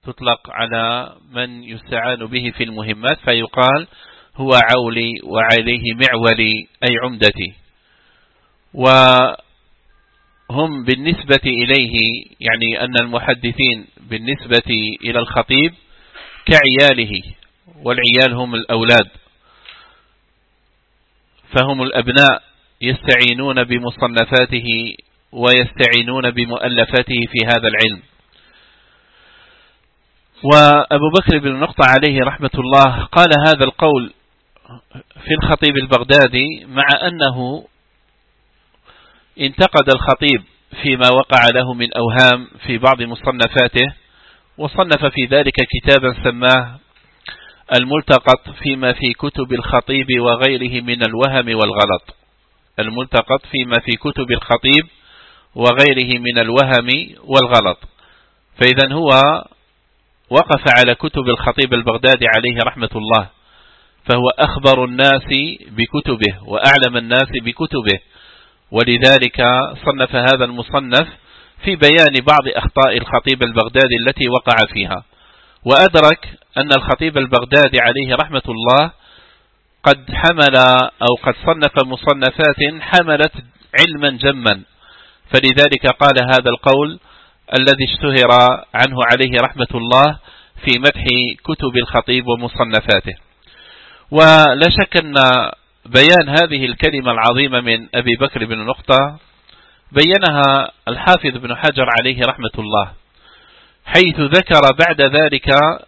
تطلق على من يستعان به في المهمات، فيقال هو عولي وعليه معولي أي عمدتي. وهم بالنسبة إليه، يعني أن المحدثين بالنسبة إلى الخطيب كعياله، والعيال هم الأولاد، فهم الأبناء يستعينون بمصنفاته ويستعينون بمؤلفاته في هذا العلم. وأبو بكر بن نقطة عليه رحمة الله قال هذا القول في الخطيب البغدادي، مع أنه انتقد الخطيب فيما وقع له من أوهام في بعض مصنفاته، وصنف في ذلك كتابا سماه الملتقط فيما في كتب الخطيب وغيره من الوهم والغلط. الملتقط فيما في كتب الخطيب وغيره من الوهم والغلط. فإذا هو وقف على كتب الخطيب البغدادي عليه رحمة الله، فهو أخبر الناس بكتبه وأعلم الناس بكتبه، ولذلك صنف هذا المصنف في بيان بعض أخطاء الخطيب البغدادي التي وقع فيها. وأدرك أن الخطيب البغدادي عليه رحمة الله قد حمل أو قد صنف مصنفات حملت علما جما، فلذلك قال هذا القول الذي اشتهر عنه عليه رحمة الله في مدح كتب الخطيب ومصنفاته. ولا شك أن بيان هذه الكلمة العظيمة من أبي بكر بن نقطة بينها الحافظ بن حجر عليه رحمة الله، حيث ذكر بعد ذلك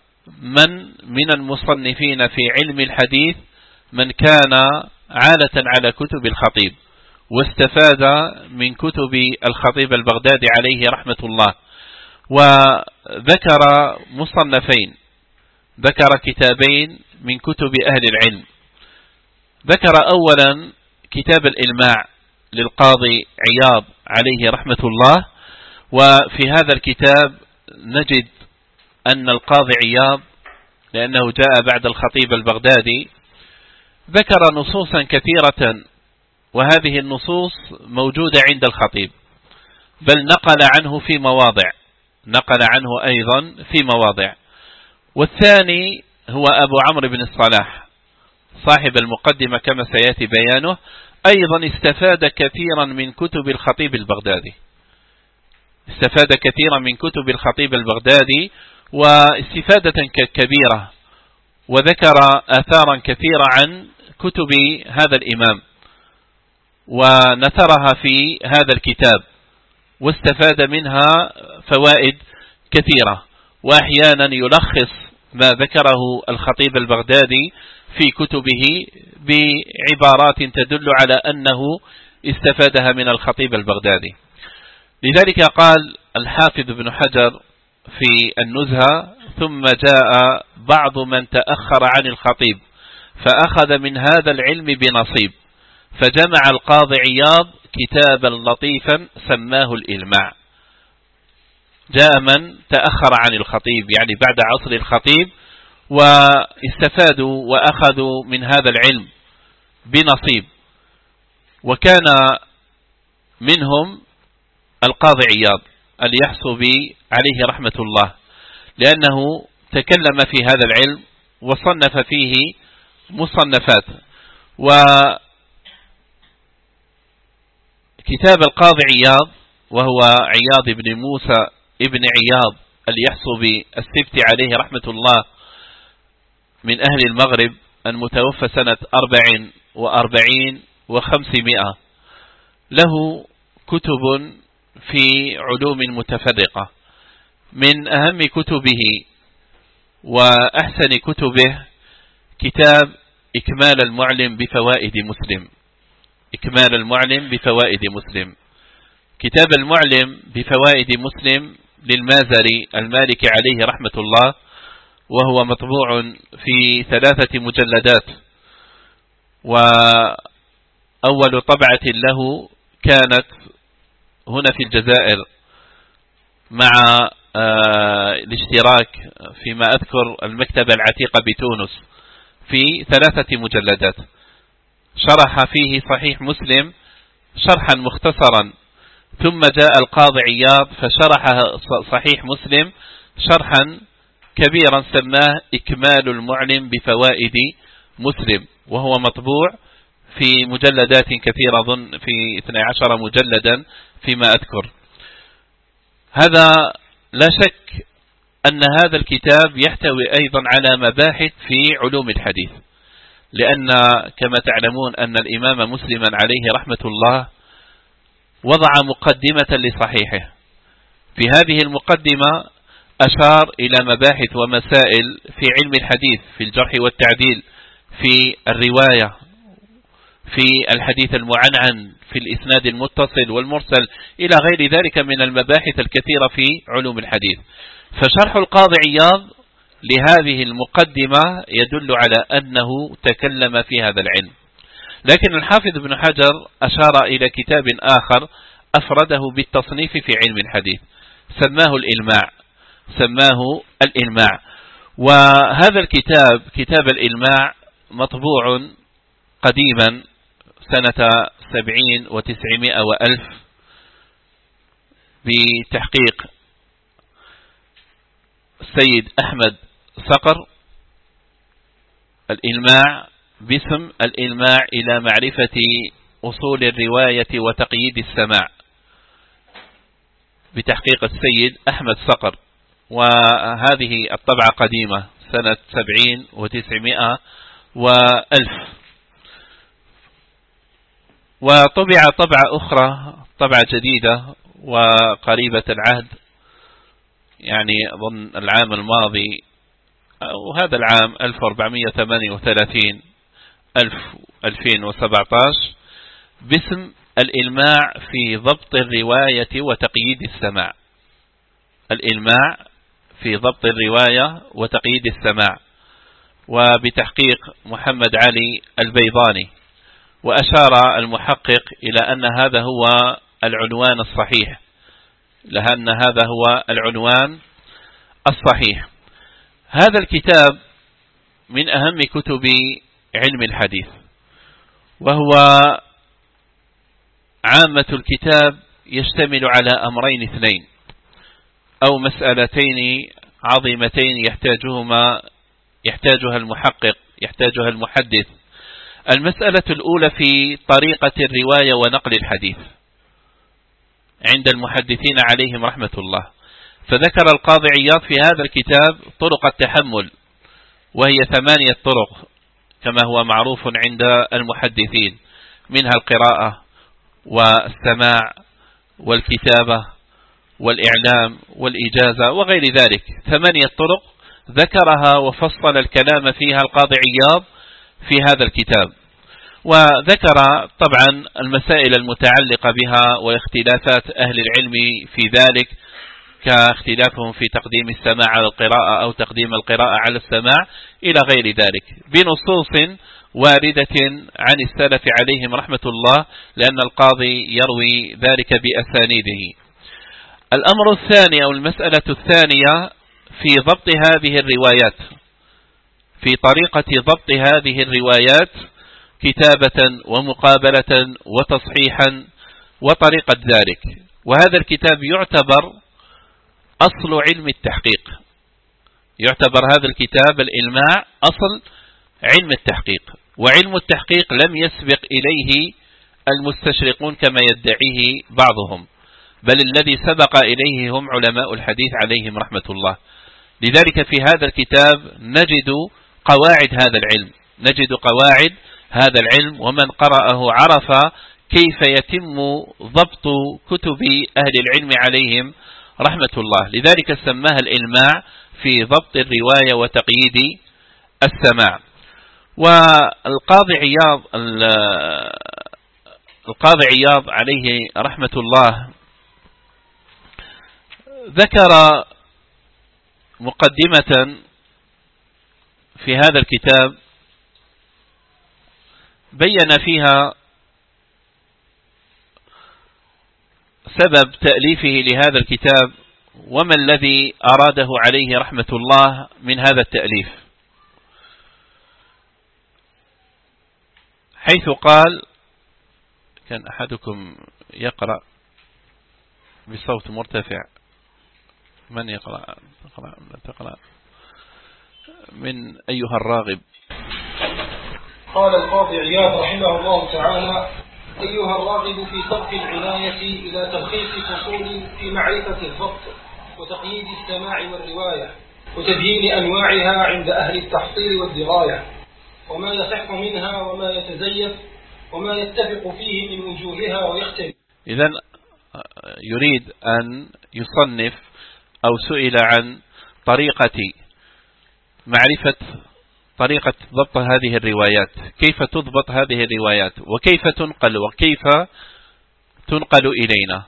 من المصنفين في علم الحديث من كان عالة على كتب الخطيب واستفاد من كتب الخطيب البغدادي عليه رحمة الله. وذكر مصنفين، ذكر كتابين من كتب أهل العلم. ذكر أولا كتاب الإلماع للقاضي عياض عليه رحمة الله، وفي هذا الكتاب نجد أن القاضي عياض لأنه جاء بعد الخطيب البغدادي ذكر نصوصا كثيرة، وهذه النصوص موجودة عند الخطيب، بل نقل عنه في مواضع، نقل عنه أيضا في مواضع. والثاني هو أبو عمرو بن الصلاح صاحب المقدمة كما سيأتي بيانه، أيضا استفاد كثيرا من كتب الخطيب البغدادي، استفاد كثيرا من كتب الخطيب البغدادي واستفادة كبيرة، وذكر آثارا كثيرة عن كتب هذا الإمام ونثرها في هذا الكتاب، واستفاد منها فوائد كثيرة، وأحيانا يلخص ما ذكره الخطيب البغدادي في كتبه بعبارات تدل على أنه استفادها من الخطيب البغدادي. لذلك قال الحافظ بن حجر في النزهة: ثم جاء بعض من تأخر عن الخطيب فأخذ من هذا العلم بنصيب، فجمع القاضي عياض كتابا لطيفا سماه الإلماع. جاء من تأخر عن الخطيب يعني بعد عصر الخطيب واستفادوا وأخذوا من هذا العلم بنصيب، وكان منهم القاضي عياض اليحصبي عليه رحمة الله، لأنه تكلم في هذا العلم وصنف فيه مصنفات. وكتاب القاضي عياض وهو عياض بن موسى ابن عياض اليحصبي السبتي عليه رحمة الله، من أهل المغرب، المتوفى سنة 44 و500، له كتب في علوم متفرقة. من أهم كتبه وأحسن كتبه كتاب إكمال المعلم بفوائد مسلم. إكمال المعلم بفوائد مسلم، كتاب المعلم بفوائد مسلم للمازري المالكي عليه رحمة الله، وهو مطبوع في 3 مجلدات، وأول طبعة له كانت هنا في الجزائر مع الاشتراك فيما أذكر المكتبة العتيقة بتونس في 3 مجلدات. شرح فيه صحيح مسلم شرحا مختصرا، ثم جاء القاضي عياض فشرح صحيح مسلم شرحا كبيرا سماه إكمال المعلم بفوائد مسلم، وهو مطبوع في مجلدات كثيرة، أظن في 12 مجلدا فيما أذكر. هذا لا شك أن هذا الكتاب يحتوي أيضا على مباحث في علوم الحديث، لأن كما تعلمون أن الإمام مسلما عليه رحمة الله وضع مقدمة لصحيحه. في هذه المقدمة أشار إلى مباحث ومسائل في علم الحديث، في الجرح والتعديل، في الرواية، في الحديث المعنعن، في الإسناد المتصل والمرسل، إلى غير ذلك من المباحث الكثيرة في علوم الحديث. فشرح القاضي عياض لهذه المقدمة يدل على أنه تكلم في هذا العلم. لكن الحافظ ابن حجر أشار إلى كتاب آخر أفرده بالتصنيف في علم الحديث، سماه الإلماع. وهذا الكتاب، كتاب الإلماع، مطبوع قديما سنة 70 و900 وألف بتحقيق السيد أحمد صقر. الإلماع باسم الإلماع إلى معرفة أصول الرواية وتقييد السماع، بتحقيق السيد أحمد صقر. وهذه الطبعة قديمة سنة 70 و900 وألف. وطبع طبعة أخرى، طبعة جديدة وقريبة العهد، يعني أظن العام الماضي أو هذا العام 1438 2017، باسم الإلماع في ضبط الرواية وتقييد السماع. الإلماع في ضبط الرواية وتقييد السماع، وبتحقيق محمد علي البيضاني. وأشار المحقق إلى أن هذا هو العنوان الصحيح، لأن هذا هو العنوان الصحيح. هذا الكتاب من أهم كتب علم الحديث، وهو عامة الكتاب يشتمل على أمرين اثنين أو مسألتين عظيمتين يحتاجها المحقق، يحتاجها المحدث. المسألة الأولى في طريقة الرواية ونقل الحديث عند المحدثين عليهم رحمة الله. فذكر القاضي عياض في هذا الكتاب طرق التحمل، وهي 8 طرق كما هو معروف عند المحدثين، منها القراءة والسماع والكتابة والإعلام والإجازة وغير ذلك. 8 طرق ذكرها وفصل الكلام فيها القاضي عياض في هذا الكتاب، وذكر طبعا المسائل المتعلقة بها واختلافات أهل العلم في ذلك، كاختلافهم في تقديم السماع على القراءة أو تقديم القراءة على السماع إلى غير ذلك، بنصوص واردة عن السلف عليهم رحمة الله، لأن القاضي يروي ذلك بأسانيده. الأمر الثاني أو المسألة الثانية في ضبط هذه الروايات، في طريقة ضبط هذه الروايات كتابة ومقابلة وتصحيحا وطريقة ذلك. وهذا الكتاب يعتبر أصل علم التحقيق، يعتبر هذا الكتاب الإلماع أصل علم التحقيق. وعلم التحقيق لم يسبق إليه المستشرقون كما يدعيه بعضهم، بل الذي سبق إليه هم علماء الحديث عليهم رحمة الله. لذلك في هذا الكتاب نجد قواعد هذا العلم، ومن قرأه عرف كيف يتم ضبط كتب أهل العلم عليهم رحمة الله. لذلك سماها الإلماع في ضبط الرواية وتقييد السماع. والقاضي عياض عليه رحمة الله ذكر مقدمة في هذا الكتاب بين فيها سبب تأليفه لهذا الكتاب وما الذي أراده عليه رحمة الله من هذا التأليف، حيث قال: كان أحدكم يقرأ بصوت مرتفع، من يقرأ؟ تقرأ. من أيها الراغب. قال القاضي عياض رحمه الله تعالى: أيها الراغب في صرف العناية إلى تلخيص فصول في معرفة الضبط وتقييد السماع والرواية وتبيين أنواعها عند أهل التحصيل والدراية، وما يصح منها وما يتزيف وما يتفق فيه من وجوهها ويختلف. إذن يريد أن يصنف أو سئل عن طريقة ضبط هذه الروايات، كيف تضبط هذه الروايات وكيف تنقل إلينا،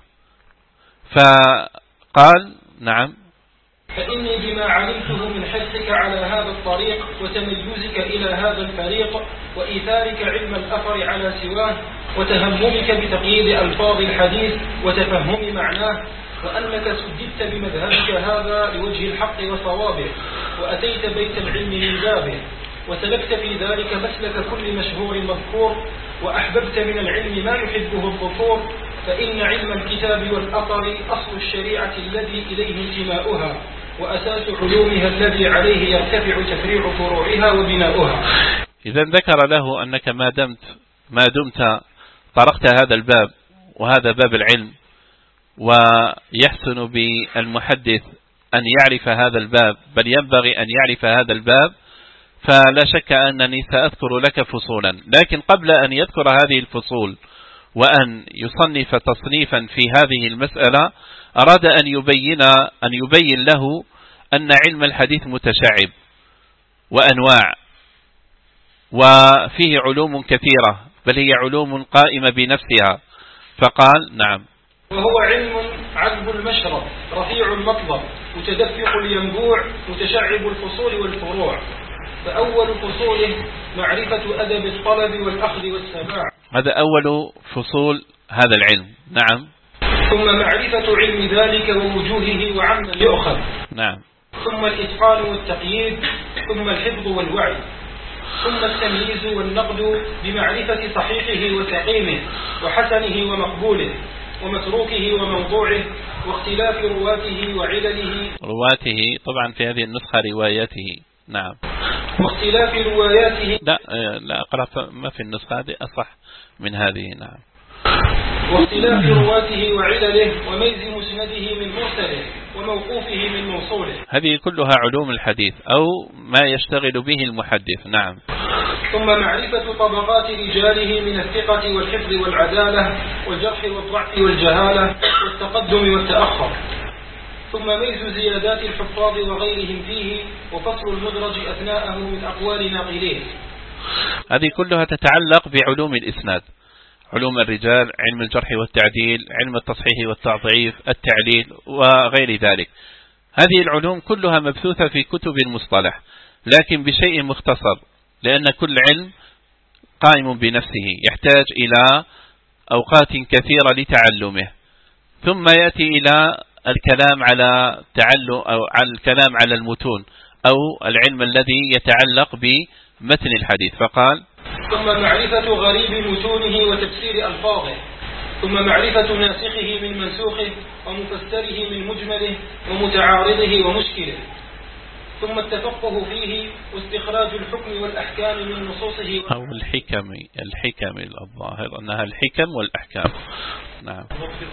فقال: نعم، فإني بما علمته من حرصك على هذا الطريق وتميزك إلى هذا الفريق وإيثارك علم الأثر على سواه وتهممك بتقييد ألفاظ الحديث وتفهم معناه، وأنك سددت بمذهبك هذا لوجه الحق وصوابه، وأتيت بيت العلم من بابه، وسلكت في ذلك مسلك كل مشهور مذكور، وأحببت من العلم ما يحبه الظفور، فإن علم الكتاب والأثر أصل الشريعة الذي إليه انتماؤها، وأساس علومها الذي عليه يرتفع تفريع فروعها وبناؤها. إذا ذكر له أنك ما دمت طرقت هذا الباب، وهذا باب العلم، ويحسن بالمحدث أن يعرف هذا الباب، بل ينبغي أن يعرف هذا الباب، فلا شك أنني سأذكر لك فصولا. لكن قبل أن يذكر هذه الفصول وأن يصنف تصنيفا في هذه المسألة، أراد أن يبين له أن علم الحديث متشعب وأنواع، وفيه علوم كثيرة، بل هي علوم قائمة بنفسها. فقال: نعم، وهو علم عذب المشرب رفيع المطلب متدفق الينبوع متشعب الفصول والفروع. فأول فصوله معرفة أدب الطلب والأخذ والسماع، هذا أول فصول هذا العلم. نعم. ثم معرفة علم ذلك ووجوهه وعمن يؤخذ. نعم. ثم الإتقان والتقييد، ثم الحفظ والوعي، ثم التمييز والنقد بمعرفة صحيحه وسقيمه وحسنه ومقبوله ومتروكه وموضوعه واختلاف رواته وعلله. رواته طبعا في هذه النسخة رواياته. نعم. واختلاف رواياته. لا أقرأ ما في النسخة هذه أصح من هذه. نعم. واختلاف رواته وعلله وميز مسنده من مرسله وموقوفه من موصوله. هذه كلها علوم الحديث أو ما يشتغل به المحدث. نعم. ثم معرفة طبقات رجاله من الثقة والحفظ والعدالة والجرح والضعف والجهالة والتقدم والتأخر. ثم ميز زيادات الحفاظ وغيرهم فيه وفصل المدرج أثناءه من أقوال ناقليه. هذه كلها تتعلق بعلوم الإسناد، علوم الرجال، علم الجرح والتعديل، علم التصحيح والتضعيف، التعليل وغير ذلك. هذه العلوم كلها مبثوثة في كتب المصطلح، لكن بشيء مختصر، لأن كل علم قائم بنفسه يحتاج إلى أوقات كثيرة لتعلمه. ثم يأتي إلى الكلام على الكلام على المتون أو العلم الذي يتعلق بمتن الحديث. فقال: ثم معرفة غريب متونه وتفسير ألفاظه، ثم معرفة ناسخه من منسوخه ومفسره من مجمله ومتعارضه ومشكله، ثم التفقه فيه واستخراج الحكم والأحكام من نصوصه أو الحكم الظاهر أنها الحكم والأحكام. نعم.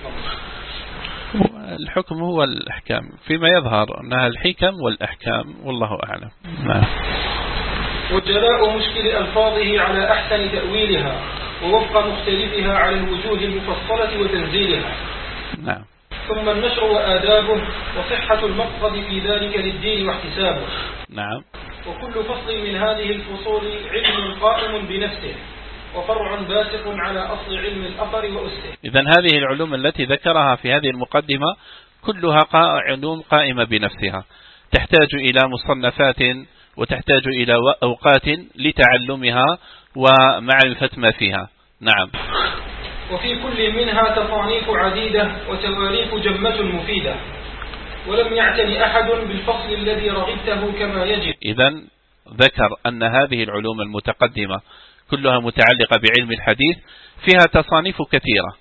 الحكم هو الأحكام، فيما يظهر أنها الحكم والأحكام، والله أعلم. نعم. وجلاء مشكل ألفاظه على أحسن تأويلها ووفق مختلفها على الوجوه المفصلة وتنزيلها. نعم. ثم النشر وآدابه وصحة المقصد في ذلك للدين واحتسابه. نعم. وكل فصل من هذه الفصول علم قائم بنفسه وفرع باسق على أصل علم الأثر وأسه. إذن هذه العلوم التي ذكرها في هذه المقدمة كلها علوم قائمة بنفسها، تحتاج إلى مصنفات وتحتاج إلى أوقات لتعلمها ومعرفة ما فيها. نعم. وفي كل منها تصانيف عديدة وتواريخ جمة مفيدة، ولم يعتني أحد بالفصل الذي رغبته كما يجب. إذن ذكر أن هذه العلوم المتقدمة كلها متعلقة بعلم الحديث فيها تصانيف كثيرة،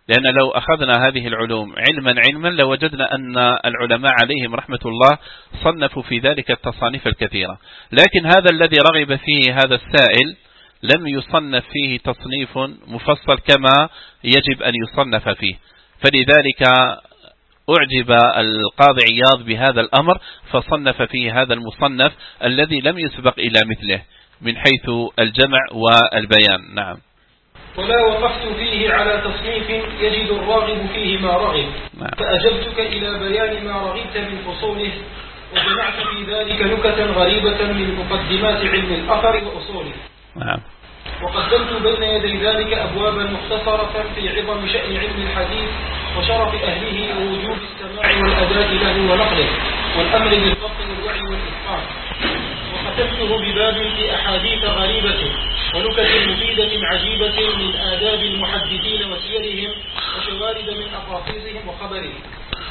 لأن لو أخذنا هذه العلوم علما لوجدنا أن العلماء عليهم رحمة الله صنفوا في ذلك التصانيف الكثيرة، لكن هذا الذي رغب فيه هذا السائل لم يصنف فيه تصنيف مفصل كما يجب أن يصنف فيه، فلذلك أعجب القاضي عياض بهذا الأمر فصنف فيه هذا المصنف الذي لم يسبق إلى مثله من حيث الجمع والبيان. نعم. ولا وقفت فيه على تصنيف يجد الراغب فيه ما رغب، فأجبتك إلى بيان ما رغبت من فصوله، وجمعت في ذلك نكتا غريبة من مقدمات علم الأثر وأصوله. نعم. وقدمت بين يدي ذلك أبوابا مختصرة في عظم شأن علم الحديث وشرف أهله ووجوب السماع والأداء له ونقله والأمر بالضبط والوعي والإتقان. وختمته بباب في أحاديث غريبة ونكت مفيدة عجيبة من آداب المحدثين وسيرهم وشوارد من أقاصيصهم وخبرهم.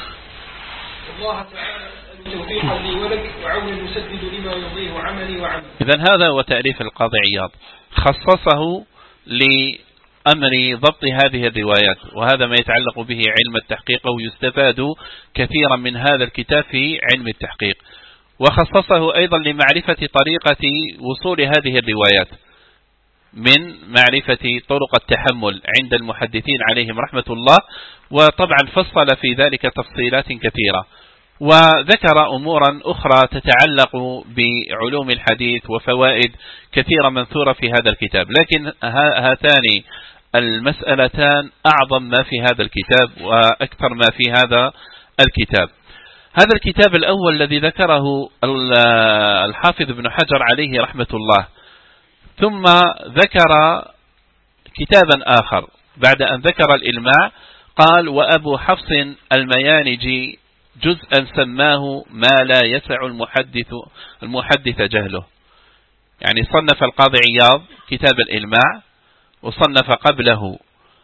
الله تعالى أسأل توفيقا لي ولك وعون المسدد لما يرضيه عملي وعملي. إذن هذا هو تأليف القاضي عياض، خصصه لأمر ضبط هذه الروايات، وهذا ما يتعلق به علم التحقيق، ويستفاد كثيرا من هذا الكتاب في علم التحقيق. وخصصه أيضا لمعرفة طريقة وصول هذه الروايات من معرفة طرق التحمل عند المحدثين عليهم رحمة الله، وطبعا فصل في ذلك تفصيلات كثيرة، وذكر أمورا أخرى تتعلق بعلوم الحديث وفوائد كثيرة منثورة في هذا الكتاب، لكن هاتان المسألتان أعظم ما في هذا الكتاب وأكثر ما في هذا الكتاب. هذا الكتاب الأول الذي ذكره الحافظ ابن حجر عليه رحمة الله، ثم ذكر كتابا آخر بعد أن ذكر الإلماع، قال: وأبو حفص الميانجي جزءا سماه ما لا يسع المحدث جهله. يعني صنف القاضي عياض كتاب الإلماع، وصنف قبله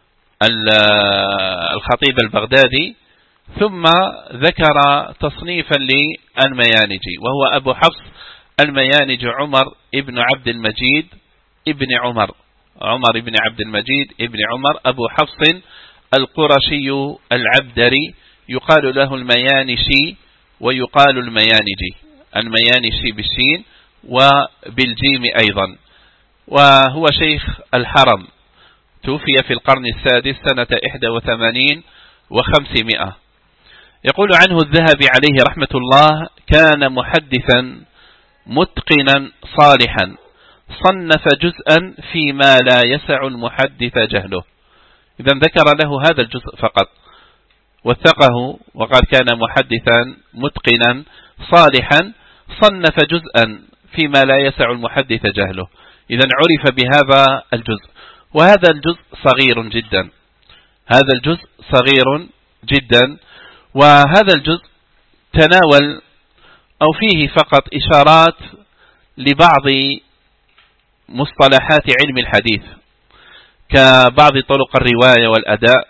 الخطيب البغدادي، ثم ذكر تصنيفا للميانجي، وهو أبو حفص الميانجي عمر ابن عبد المجيد ابن عمر ابن عبد المجيد ابن عمر أبو حفص القرشي العبدري، يقال له الميانشي ويقال الميانشي بالشين وبالجيم أيضا، وهو شيخ الحرم، توفي في القرن السادس سنة 81 و500. يقول عنه الذهبي عليه رحمة الله: كان محدثا متقنا صالحا، صنف جزءا فيما لا يسع المحدث جهله. إذا ذكر له هذا الجزء فقط، وثقه وقال كان محدثا متقنا صالحا، صنف جزءا فيما لا يسع المحدث جهله. إذا عرف بهذا الجزء، وهذا الجزء صغير جدا، هذا الجزء صغير جدا، وهذا الجزء تناول أو فيه فقط إشارات لبعض مصطلحات علم الحديث كبعض طرق الرواية والأداء،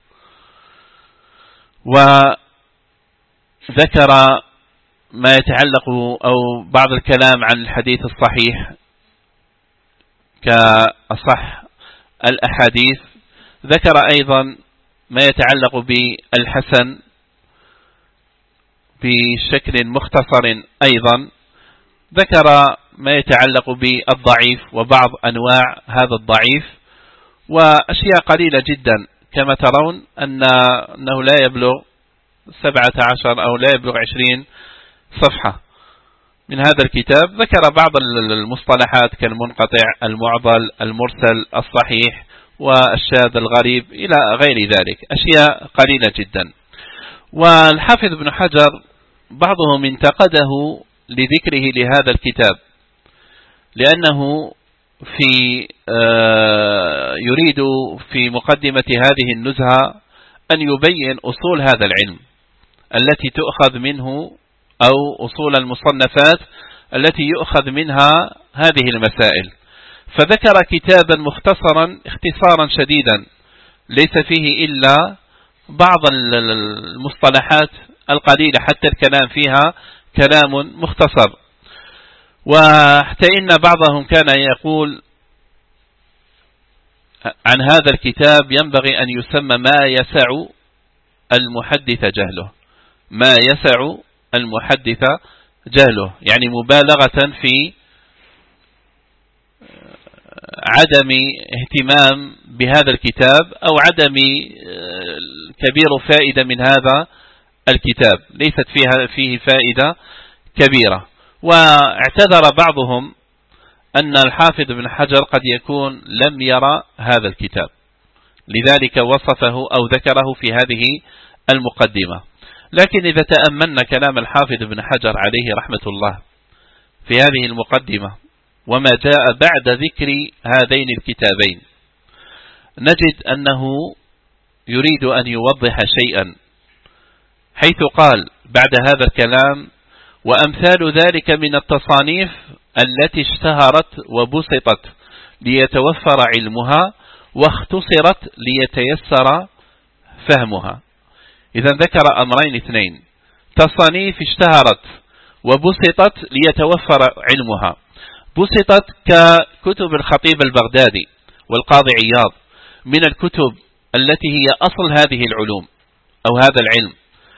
وذكر ما يتعلق أو بعض الكلام عن الحديث الصحيح كأصح الأحاديث، ذكر أيضا ما يتعلق بالحسن بشكل مختصر، أيضا ذكر ما يتعلق بالضعيف وبعض أنواع هذا الضعيف، وأشياء قليلة جدا كما ترون أنه لا يبلغ 17 أو لا يبلغ 20 صفحة من هذا الكتاب. ذكر بعض المصطلحات كالمنقطع، المعضل، المرسل، الصحيح، والشاذ، الغريب، إلى غير ذلك، أشياء قليلة جدا. والحافظ ابن حجر بعضهم انتقده لذكره لهذا الكتاب، لأنه يريد في مقدمة هذه النزهة أن يبين أصول هذا العلم التي تؤخذ منه، أو أصول المصنفات التي يؤخذ منها هذه المسائل، فذكر كتابا مختصرا اختصارا شديدا ليس فيه إلا بعض المصطلحات القليلة، حتى الكلام فيها كلام مختصر. وحتى إن بعضهم كان يقول عن هذا الكتاب ينبغي أن يسمى ما يسع المحدث جهله، ما يسع المحدث جهله، يعني مبالغة في عدم اهتمام بهذا الكتاب أو عدم كبير فائدة من هذا الكتاب، ليست فيه فائدة كبيرة. واعتذر بعضهم أن الحافظ ابن حجر قد يكون لم يرى هذا الكتاب، لذلك وصفه أو ذكره في هذه المقدمة. لكن إذا تأملنا كلام الحافظ ابن حجر عليه رحمة الله في هذه المقدمة وما جاء بعد ذكر هذين الكتابين، نجد أنه يريد أن يوضح شيئا، حيث قال بعد هذا الكلام: وأمثال ذلك من التصانيف التي اشتهرت وبسطت ليتوفر علمها واختصرت ليتيسر فهمها. إذا ذكر أمرين اثنين: تصانيف اشتهرت وبسطت ليتوفر علمها. بسطت ككتب الخطيب البغدادي والقاضي عياض، من الكتب التي هي أصل هذه العلوم أو هذا العلم،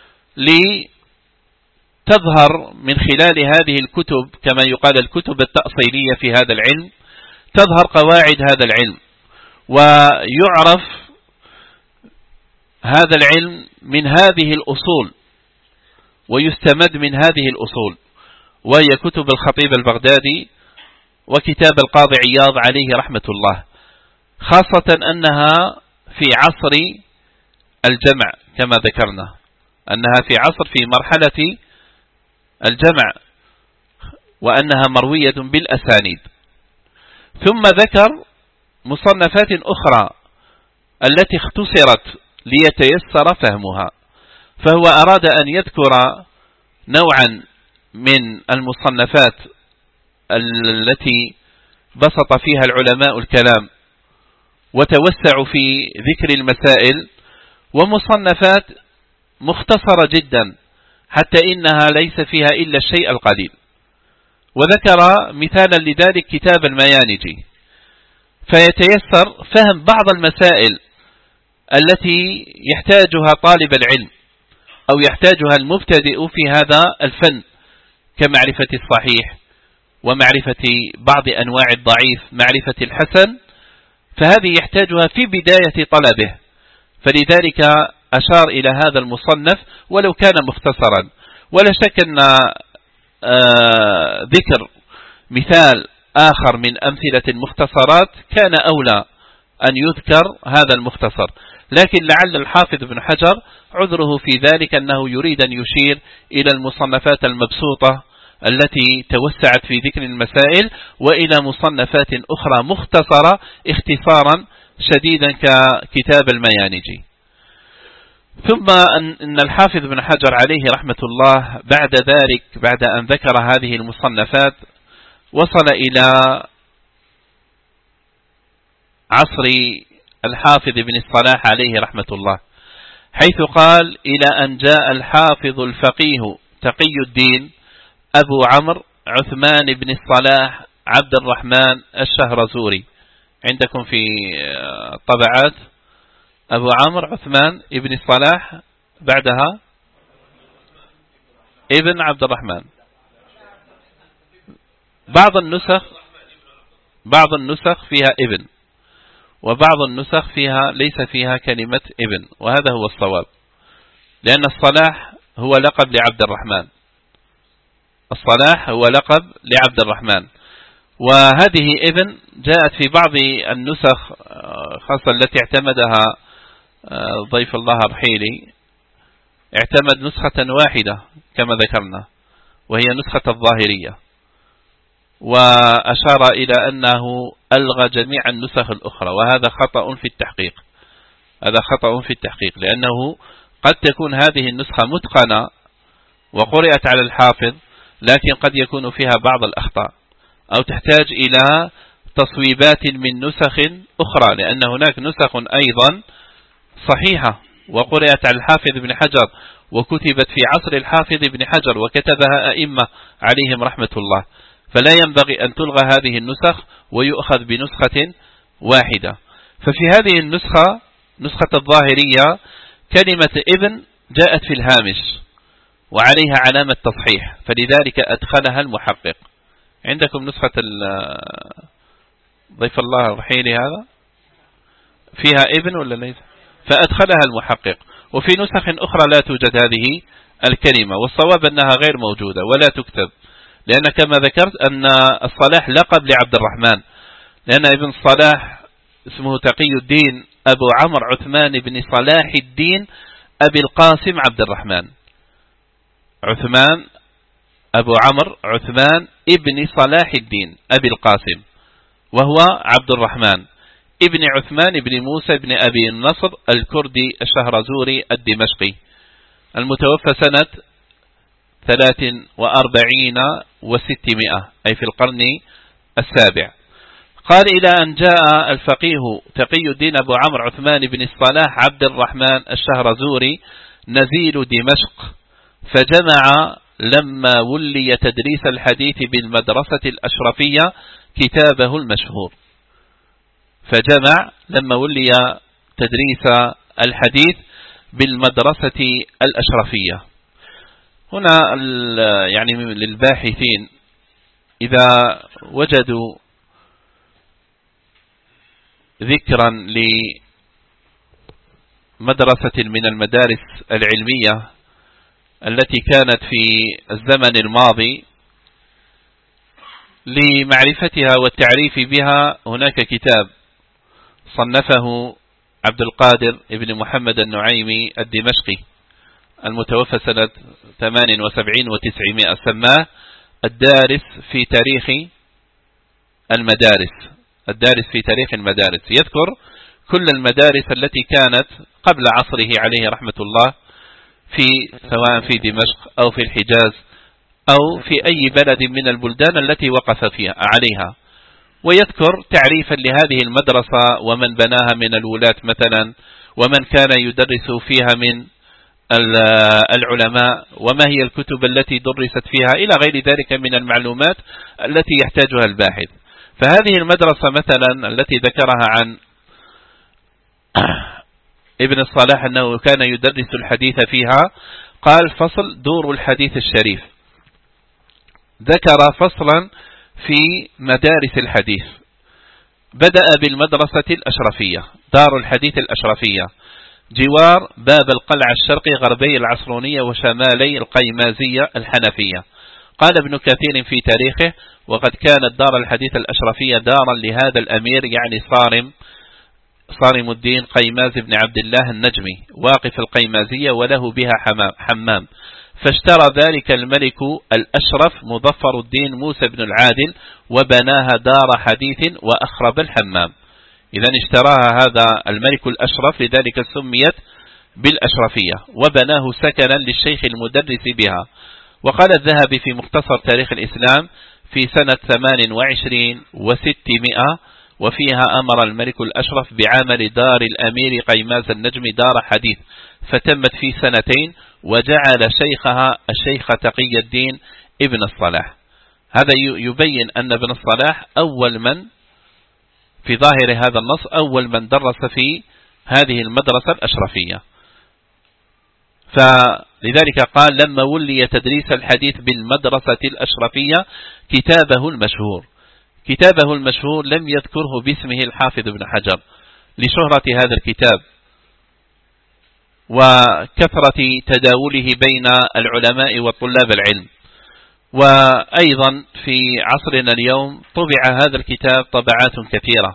لتظهر من خلال هذه الكتب كما يقال الكتب التأصيلية في هذا العلم، تظهر قواعد هذا العلم ويعرف هذا العلم من هذه الأصول ويستمد من هذه الأصول، وهي كتب الخطيب البغدادي وكتاب القاضي عياض عليه رحمة الله، خاصة أنها في عصر الجمع كما ذكرنا، أنها في عصر في مرحلة الجمع، وأنها مروية بالأسانيد. ثم ذكر مصنفات أخرى التي اختصرت ليتيسر فهمها، فهو أراد أن يذكر نوعا من المصنفات التي بسط فيها العلماء الكلام وتوسعوا في ذكر المسائل، ومصنفات مختصرة جدا حتى إنها ليس فيها إلا الشيء القليل. وذكر مثالا لذلك كتاب الميانجي، فيتيسر فهم بعض المسائل التي يحتاجها طالب العلم أو يحتاجها المبتدئ في هذا الفن، كمعرفة الصحيح ومعرفة بعض أنواع الضعيف، معرفة الحسن، فهذه يحتاجها في بداية طلبه، فلذلك أشار إلى هذا المصنف ولو كان مختصرا. ولا شك أن ذكر مثال آخر من أمثلة المختصرات كان أولى أن يذكر هذا المختصر، لكن لعل الحافظ ابن حجر عذره في ذلك أنه يريد أن يشير إلى المصنفات المبسوطة التي توسعت في ذكر المسائل، وإلى مصنفات أخرى مختصرة اختصارا شديدا ككتاب الميانجي. ثم أن الحافظ ابن حجر عليه رحمة الله بعد ذلك، بعد أن ذكر هذه المصنفات، وصل إلى عصر الحافظ ابن الصلاح عليه رحمة الله، حيث قال: إلى أن جاء الحافظ الفقيه تقي الدين أبو عمرو عثمان بن الصلاح عبد الرحمن الشهرزوري. عندكم في الطبعات أبو عمرو عثمان ابن الصلاح، بعدها ابن عبد الرحمن. بعض النسخ فيها ابن، وبعض النسخ فيها ليس فيها كلمة ابن، وهذا هو الصواب، لأن الصلاح هو لقب لعبد الرحمن، الصلاح هو لقب لعبد الرحمن، وهذه ابن جاءت في بعض النسخ خاصة التي اعتمدها ضيف الله رحيلي، اعتمد نسخة واحدة كما ذكرنا وهي نسخة الظاهرية، وأشار إلى أنه ألغى جميع النسخ الأخرى، وهذا خطأ في التحقيق، هذا خطأ في التحقيق، لأنه قد تكون هذه النسخة متقنة وقرأت على الحافظ، لكن قد يكون فيها بعض الأخطاء أو تحتاج إلى تصويبات من نسخ أخرى، لأن هناك نسخ أيضا صحيحة وقرأت على الحافظ ابن حجر وكتبت في عصر الحافظ ابن حجر وكتبها أئمة عليهم رحمة الله، فلا ينبغي أن تلغى هذه النسخ ويؤخذ بنسخة واحدة. ففي هذه النسخة نسخة الظاهرية كلمة ابن جاءت في الهامش وعليها علامة تصحيح، فلذلك أدخلها المحقق. عندكم نسخة ضيف الله الرحيلي هذا فيها ابن ولا ليس؟ فأدخلها المحقق. وفي نسخ أخرى لا توجد هذه الكلمة، والصواب أنها غير موجودة ولا تكتب، لأن كما ذكرت أن الصلاح لقب لعبد الرحمن، لأن ابن الصلاح اسمه تقي الدين أبو عمرو عثمان بن صلاح الدين أبي القاسم عبد الرحمن. عثمان أبو عمرو عثمان ابن صلاح الدين أبي القاسم، وهو عبد الرحمن ابن عثمان ابن موسى ابن أبي النصر الكردي الشهرزوري الدمشقي، المتوفى سنة 43 و600، أي في القرن السابع. قال إلى أن جاء الفقيه تقي الدين أبو عمرو عثمان بن الصلاح عبد الرحمن الشهرزوري نزيل دمشق، فجمع لما ولي تدريس الحديث بالمدرسة الأشرفية كتابه المشهور. فجمع لما ولي تدريس الحديث بالمدرسة الأشرفية. هنا يعني للباحثين إذا وجدوا ذكرا لمدرسة من المدارس العلمية التي كانت في الزمن الماضي لمعرفتها والتعريف بها، هناك كتاب صنفه عبد القادر ابن محمد النعيمي الدمشقي المتوفى سنة 78 و900، سماه الدارس في تاريخ المدارس. الدارس في تاريخ المدارس يذكر كل المدارس التي كانت قبل عصره عليه رحمة الله، سواء في دمشق أو في الحجاز أو في أي بلد من البلدان التي وقف فيها عليها، ويذكر تعريفا لهذه المدرسة ومن بناها من الولاة مثلا، ومن كان يدرس فيها من العلماء، وما هي الكتب التي درست فيها، إلى غير ذلك من المعلومات التي يحتاجها الباحث. فهذه المدرسة مثلا التي ذكرها عن ابن الصلاح أنه كان يدرس الحديث فيها، قال فصل دور الحديث الشريف، ذكر فصلا في مدارس الحديث، بدأ بالمدرسة الأشرفية، دار الحديث الأشرفية، جوار باب القلعة الشرقي غربي العصرونية وشمالي القيمازية الحنفية. قال ابن كثير في تاريخه: وقد كانت دار الحديث الأشرفية دارا لهذا الأمير، يعني صارم الدين قيماز بن عبد الله النجمي، واقف القيمازية، وله بها حمام، فاشترى ذلك الملك الأشرف مظفر الدين موسى بن العادل وبناها دار حديث وأخرب الحمام. إذن اشتراها هذا الملك الأشرف، لذلك سميت بالأشرفية، وبناه سكنا للشيخ المدرس بها. وقال الذهبي في مختصر تاريخ الإسلام في سنة 28 و600: وفيها أمر الملك الأشرف بعمل دار الأمير قيماز النجم دار حديث، فتمت في 2 سنين، وجعل شيخها الشيخ تقي الدين ابن الصلاح. هذا يبين أن ابن الصلاح أول من في ظاهر هذا النص أول من درس في هذه المدرسة الأشرفية. فلذلك قال لما ولي تدريس الحديث بالمدرسة الأشرفية كتابه المشهور. كتابه المشهور لم يذكره باسمه الحافظ ابن حجر لشهرة هذا الكتاب وكثرة تداوله بين العلماء وطلاب العلم. وأيضا في عصرنا اليوم طبع هذا الكتاب طبعات كثيرة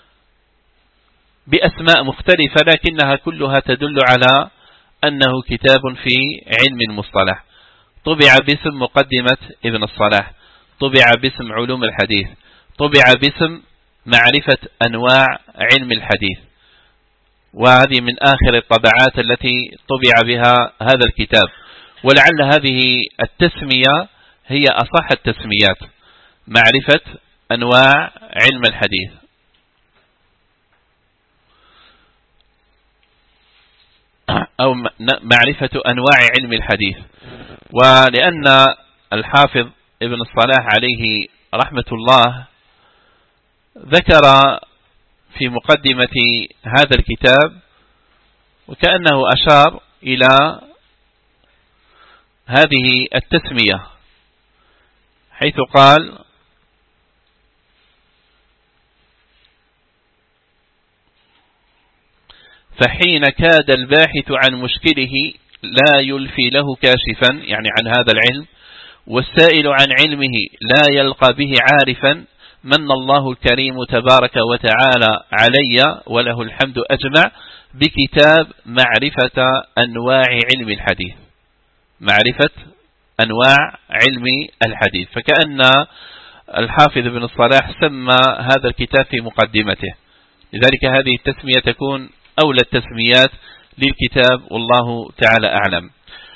بأسماء مختلفة، لكنها كلها تدل على أنه كتاب في علم المصطلح. طبع باسم مقدمة ابن الصلاح، طبع باسم علوم الحديث، طبع باسم معرفة أنواع علم الحديث، وهذه من آخر الطبعات التي طبع بها هذا الكتاب. ولعل هذه التسمية هي أصح التسميات، معرفة أنواع علم الحديث. أو معرفة أنواع علم الحديث. ولأن الحافظ ابن الصلاح عليه رحمة الله ذكر في مقدمة هذا الكتاب وكأنه أشار إلى هذه التسمية، حيث قال: فحين كاد الباحث عن مشكله لا يلفي له كاشفا، يعني عن هذا العلم، والسائل عن علمه لا يلقى به عارفا، من الله الكريم تبارك وتعالى علي وله الحمد أجمع بكتاب معرفة أنواع علم الحديث، معرفة أنواع علم الحديث. فكأن الحافظ ابن الصلاح سمى هذا الكتاب في مقدمته، لذلك هذه التسمية تكون أولى التسميات للكتاب، والله تعالى أعلم.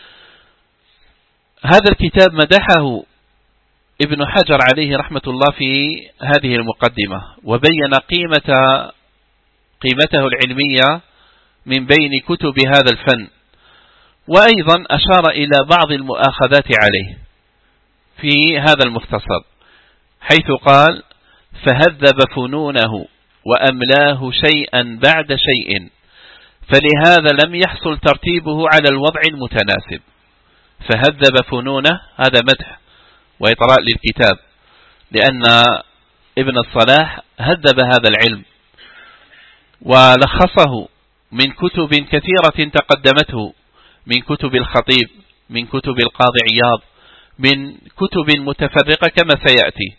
هذا الكتاب مدحه ابن حجر عليه رحمة الله في هذه المقدمة، وبين قيمته العلمية من بين كتب هذا الفن، وأيضا أشار إلى بعض المؤاخذات عليه في هذا المختصر، حيث قال: فهذب فنونه وأملاه شيئا بعد شيء، فلهذا لم يحصل ترتيبه على الوضع المتناسب. فهذب فنونه، هذا مدح وإطراء للكتاب، لأن ابن الصلاح هذب هذا العلم ولخصه من كتب كثيرة تقدمته، من كتب الخطيب، من كتب القاضي عياض، من كتب متفرقة كما سيأتي،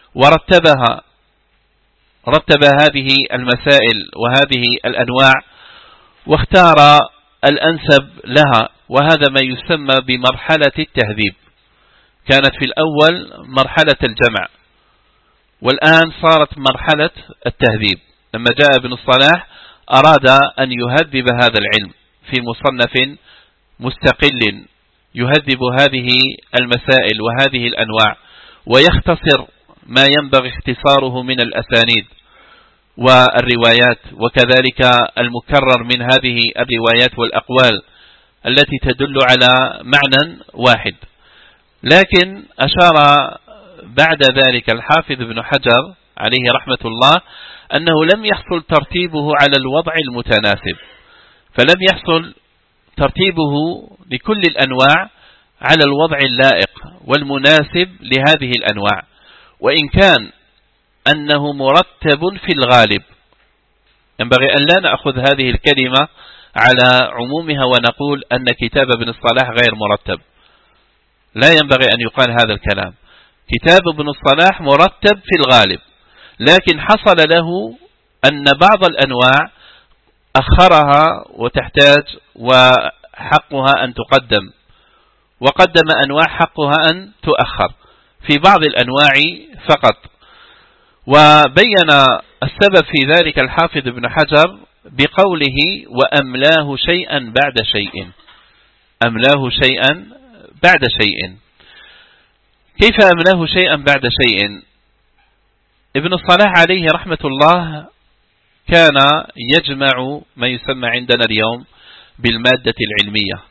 رتب هذه المسائل وهذه الأنواع، واختار الأنسب لها، وهذا ما يسمى بمرحلة التهذيب. كانت في الأول مرحلة الجمع، والآن صارت مرحلة التهذيب. لما جاء ابن الصلاح أراد أن يهذب هذا العلم في مصنف مستقل يهذب هذه المسائل وهذه الأنواع، ويختصر ما ينبغي اختصاره من الأسانيد والروايات، وكذلك المكرر من هذه الروايات والأقوال التي تدل على معنى واحد. لكن أشار بعد ذلك الحافظ ابن حجر عليه رحمة الله أنه لم يحصل ترتيبه على الوضع المتناسب، فلم يحصل ترتيبه لكل الأنواع على الوضع اللائق والمناسب لهذه الأنواع، وإن كان أنه مرتب في الغالب. ينبغي أن لا نأخذ هذه الكلمة على عمومها ونقول أن كتاب ابن الصلاح غير مرتب، لا ينبغي أن يقال هذا الكلام. كتاب ابن الصلاح مرتب في الغالب، لكن حصل له أن بعض الأنواع أخرها وتحتاج وحقها أن تقدم، وقدم أنواع حقها أن تؤخر في بعض الأنواع فقط. وبين السبب في ذلك الحافظ ابن حجر بقوله: وأملاه شيئا بعد شيء. أملاه شيئا بعد شيء. كيف أملاه شيئا بعد شيء؟ ابن الصلاح عليه رحمة الله كان يجمع ما يسمى عندنا اليوم بالمادة العلمية،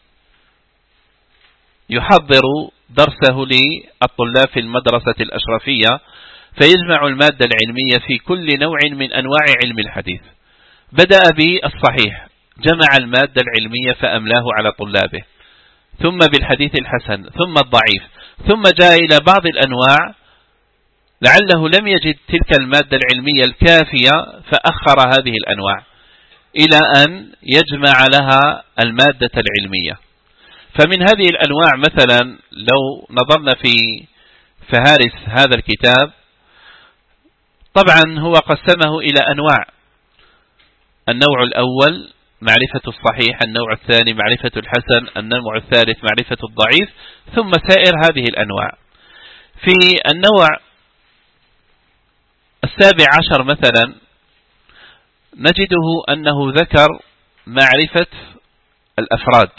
يحضر درسه للطلاب في المدرسة الأشرفية، فيجمع المادة العلمية في كل نوع من أنواع علم الحديث. بدأ بالصحيح، جمع المادة العلمية فأملاه على طلابه، ثم بالحديث الحسن، ثم الضعيف، ثم جاء إلى بعض الأنواع لعله لم يجد تلك المادة العلمية الكافية فأخر هذه الأنواع إلى أن يجمع لها المادة العلمية. فمن هذه الأنواع مثلا لو نظرنا في فهارس هذا الكتاب، طبعا هو قسمه إلى أنواع: النوع الأول معرفة الصحيح، النوع الثاني معرفة الحسن، النوع الثالث معرفة الضعيف، ثم سائر هذه الأنواع. في النوع 17 مثلا نجده أنه ذكر معرفة الأفراد،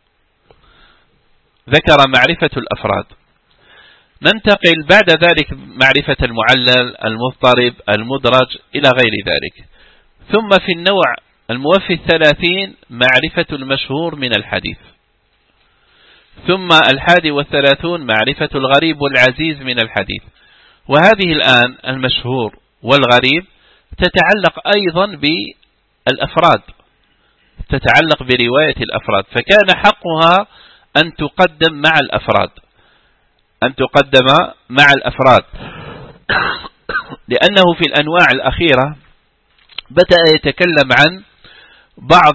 ذكر معرفة الأفراد. ننتقل بعد ذلك معرفة المعلل، المضطرب، المدرج، إلى غير ذلك. ثم في النوع الموفي 30 معرفة المشهور من الحديث. ثم 31 معرفة الغريب والعزيز من الحديث. وهذه الآن المشهور والغريب تتعلق أيضا بالأفراد، تتعلق برواية الأفراد، فكان حقها أن تقدم مع الأفراد، أن تقدم مع الأفراد، لأنه في الأنواع الأخيرة بدأ يتكلم عن بعض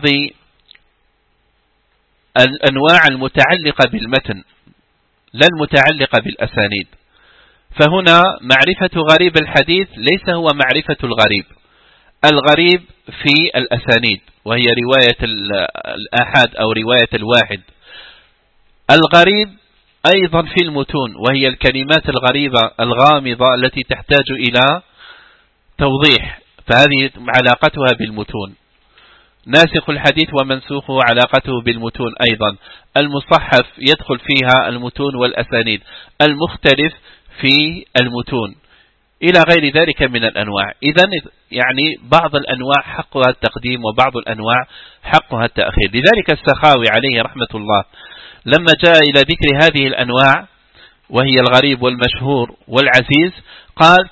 الأنواع المتعلقة بالمتن لا المتعلقة بالأسانيد. فهنا معرفة غريب الحديث ليس هو معرفة الغريب، الغريب في الأسانيد وهي رواية الآحاد أو رواية الواحد. الغريب أيضا في المتون وهي الكلمات الغريبة الغامضة التي تحتاج إلى توضيح، فهذه علاقتها بالمتون. ناسخ الحديث ومنسوخه علاقته بالمتون أيضا. المصحف يدخل فيها المتون والأسانيد، المختلف في المتون، إلى غير ذلك من الأنواع. إذن يعني بعض الأنواع حقها التقديم وبعض الأنواع حقها التأخير. لذلك السخاوي عليه رحمة الله لما جاء إلى ذكر هذه الأنواع وهي الغريب والمشهور والعزيز قال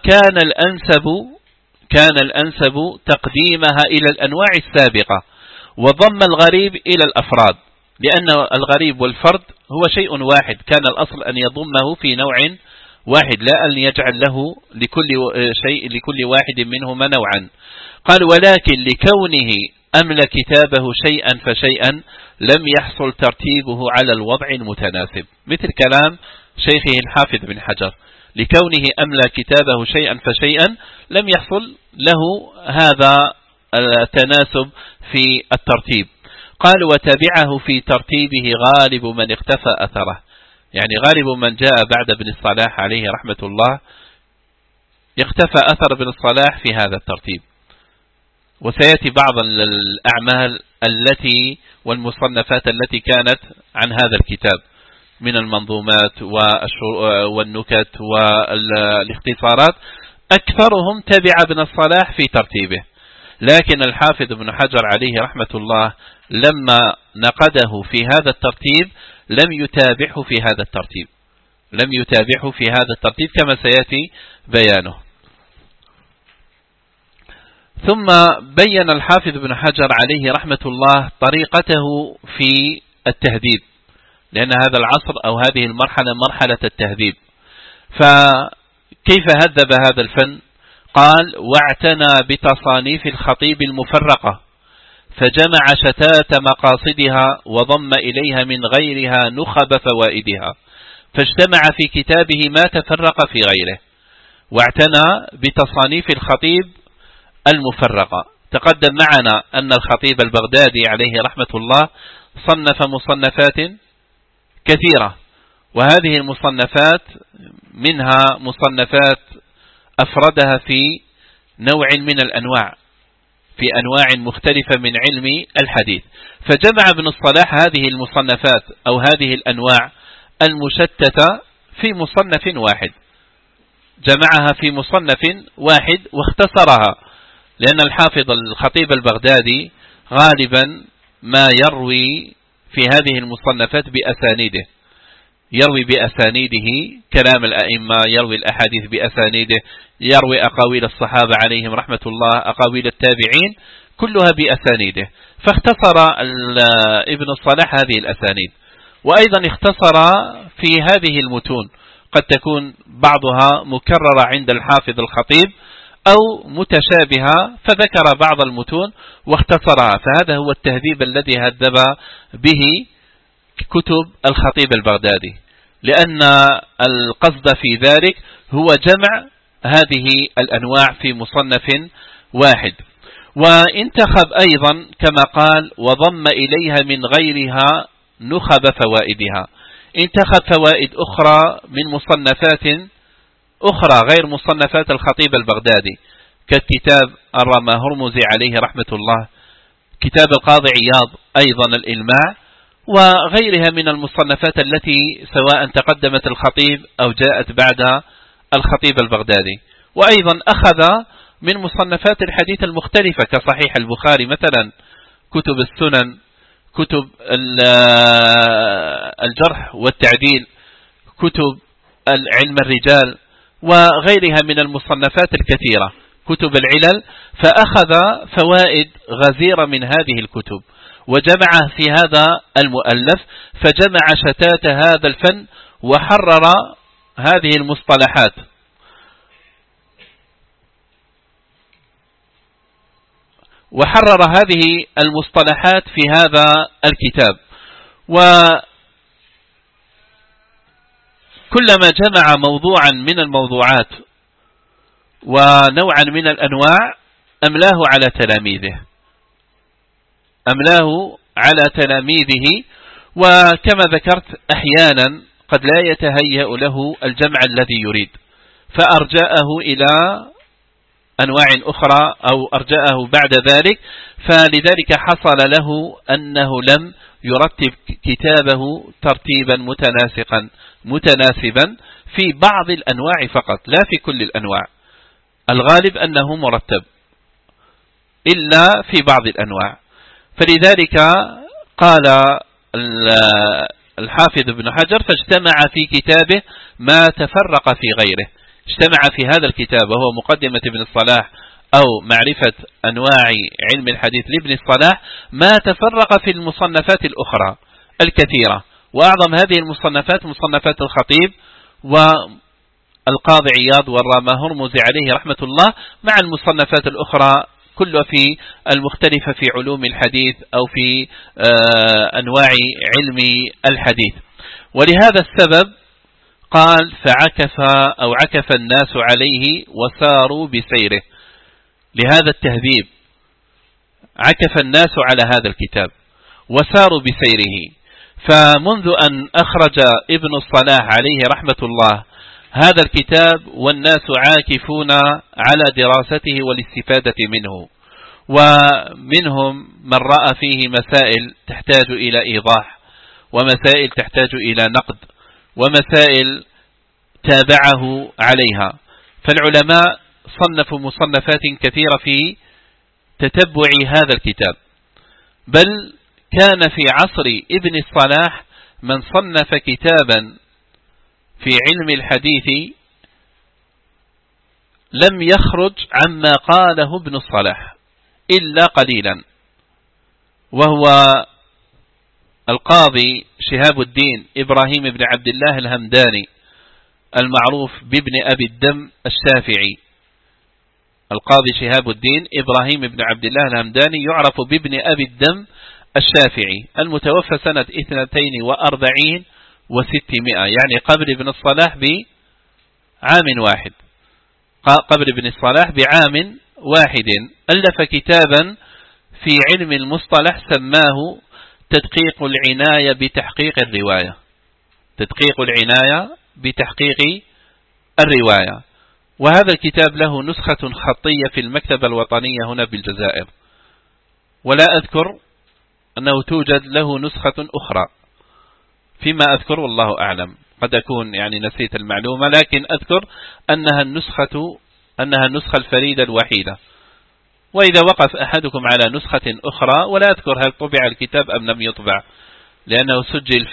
كان الأنسب تقديمها إلى الأنواع السابقة وضم الغريب إلى الأفراد، لأن الغريب والفرد هو شيء واحد، كان الأصل أن يضمه في نوع واحد لا أن يجعل له لكل واحد منهما نوعا. قال ولكن لكونه أملى كتابه شيئا فشيئا لم يحصل ترتيبه على الوضع المتناسب، مثل كلام شيخه الحافظ بن حجر، لكونه أملى كتابه شيئا فشيئا لم يحصل له هذا التناسب في الترتيب. قال وتبعه في ترتيبه غالب من اختفى أثره، يعني غالب من جاء بعد ابن الصلاح عليه رحمة الله اختفى أثر ابن الصلاح في هذا الترتيب. وسيأتي بعض الأعمال التي والمصنفات التي كانت عن هذا الكتاب من المنظومات والنكت والاختصارات أكثرهم تبع ابن الصلاح في ترتيبه، لكن الحافظ ابن حجر عليه رحمة الله لما نقده في هذا الترتيب لم يتابعه في هذا الترتيب كما سيأتي بيانه. ثم بين الحافظ ابن حجر عليه رحمة الله طريقته في التهذيب، لأن هذا العصر أو هذه المرحلة مرحلة التهذيب. فكيف هذب هذا الفن؟ قال واعتنى بتصانيف الخطيب المفرقة فجمع شتات مقاصدها وضم إليها من غيرها نخب فوائدها، فاجتمع في كتابه ما تفرق في غيره. واعتنى بتصانيف الخطيب المفرقة. تقدم معنا أن الخطيب البغدادي عليه رحمة الله صنف مصنفات كثيرة، وهذه المصنفات منها مصنفات أفردها في نوع من الأنواع، في أنواع مختلفة من علم الحديث. فجمع ابن الصلاح هذه المصنفات أو هذه الأنواع المشتتة في مصنف واحد، جمعها في مصنف واحد واختصرها، لأن الحافظ الخطيب البغدادي غالبا ما يروي في هذه المصنفات بأسانيده، يروي بأسانيده كلام الأئمة، يروي الأحاديث بأسانيده، يروي أقاويل الصحابة عليهم رحمة الله، أقاويل التابعين، كلها بأسانيده. فاختصر ابن الصلاح هذه الأسانيد، وأيضا اختصر في هذه المتون، قد تكون بعضها مكررة عند الحافظ الخطيب أو متشابهة، فذكر بعض المتون واختصرها. فهذا هو التهذيب الذي هذب به كتب الخطيب البغدادي، لأن القصد في ذلك هو جمع هذه الأنواع في مصنف واحد. وانتخب أيضا كما قال وضم إليها من غيرها نخب فوائدها، انتخب فوائد أخرى من مصنفات أخرى غير مصنفات الخطيب البغدادي، كالكتاب الرمى هرمزي عليه رحمة الله، كتاب القاضي عياض أيضا الإلماع، وغيرها من المصنفات التي سواء تقدمت الخطيب أو جاءت بعد الخطيب البغدادي. وأيضا أخذ من مصنفات الحديث المختلفة كصحيح البخاري مثلا، كتب السنن، كتب الجرح والتعديل، كتب علم الرجال، وغيرها من المصنفات الكثيرة، كتب العلل، فأخذ فوائد غزيرة من هذه الكتب وجمعها في هذا المؤلف، فجمع شتات هذا الفن وحرر هذه المصطلحات. وحرر هذه المصطلحات في هذا الكتاب. وكلما جمع موضوعا من الموضوعات ونوعا من الأنواع أملاه على تلاميذه. وكما ذكرت أحيانا قد لا يتهيأ له الجمع الذي يريد، فأرجأه إلى أنواع أخرى أو أرجأه بعد ذلك، فلذلك حصل له أنه لم يرتب كتابه ترتيبا متناسبا في بعض الأنواع فقط، لا في كل الأنواع. الغالب أنه مرتب إلا في بعض الأنواع. فلذلك قال الحافظ ابن حجر: فاجتمع في كتابه ما تفرق في غيره. اجتمع في هذا الكتاب وهو مقدمة ابن الصلاح أو معرفة أنواع علم الحديث لابن الصلاح ما تفرق في المصنفات الأخرى الكثيرة. وأعظم هذه المصنفات مصنفات الخطيب والقاضي عياض والرامة هرمزي عليه رحمة الله، مع المصنفات الأخرى كلها في المختلفة في علوم الحديث أو في أنواع علم الحديث. ولهذا السبب قال: عكف الناس عليه وساروا بسيره. لهذا التهذيب عكف الناس على هذا الكتاب وساروا بسيره. فمنذ أن أخرج ابن الصلاح عليه رحمة الله هذا الكتاب والناس عاكفون على دراسته والاستفادة منه، ومنهم من رأى فيه مسائل تحتاج إلى إيضاح، ومسائل تحتاج إلى نقد، ومسائل تابعه عليها. فالعلماء صنفوا مصنفات كثيرة في تتبع هذا الكتاب، بل كان في عصر ابن الصلاح من صنف كتابا في علم الحديث لم يخرج عما قاله ابن الصلاح إلا قليلا، وهو القاضي شهاب الدين إبراهيم بن عبد الله الهمداني المعروف بابن أبي الدم الشافعي. القاضي شهاب الدين إبراهيم بن عبد الله الهمداني يعرف بابن أبي الدم الشافعي، المتوفى سنة 42 و600، يعني قبل ابن الصلاح بعام واحد. قبل ابن الصلاح بعام واحد ألف كتابا في علم المصطلح سماه تدقيق العناية بتحقيق الرواية. تدقيق العناية بتحقيق الرواية. وهذا الكتاب له نسخة خطية في المكتبة الوطنية هنا بالجزائر، ولا أذكر أنه توجد له نسخة أخرى فيما أذكر، والله أعلم، قد أكون يعني نسيت المعلومة، لكن أذكر أنها النسخة الفريدة الوحيدة. وإذا وقف أحدكم على نسخة أخرى، ولا أذكر هل طبع الكتاب أم لم يطبع، لأنه سجل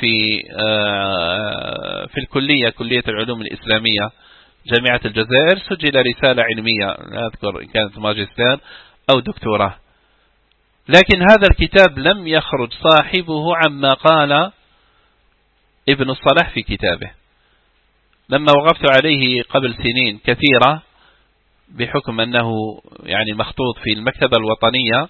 في الكلية، كلية العلوم الإسلامية جامعة الجزائر، سجل رسالة علمية، لا أذكر إن كانت ماجستير أو دكتوراه. لكن هذا الكتاب لم يخرج صاحبه عما قال ابن الصلاح في كتابه. لما وقفت عليه قبل سنين كثيرة بحكم أنه يعني مخطوط في المكتبة الوطنية،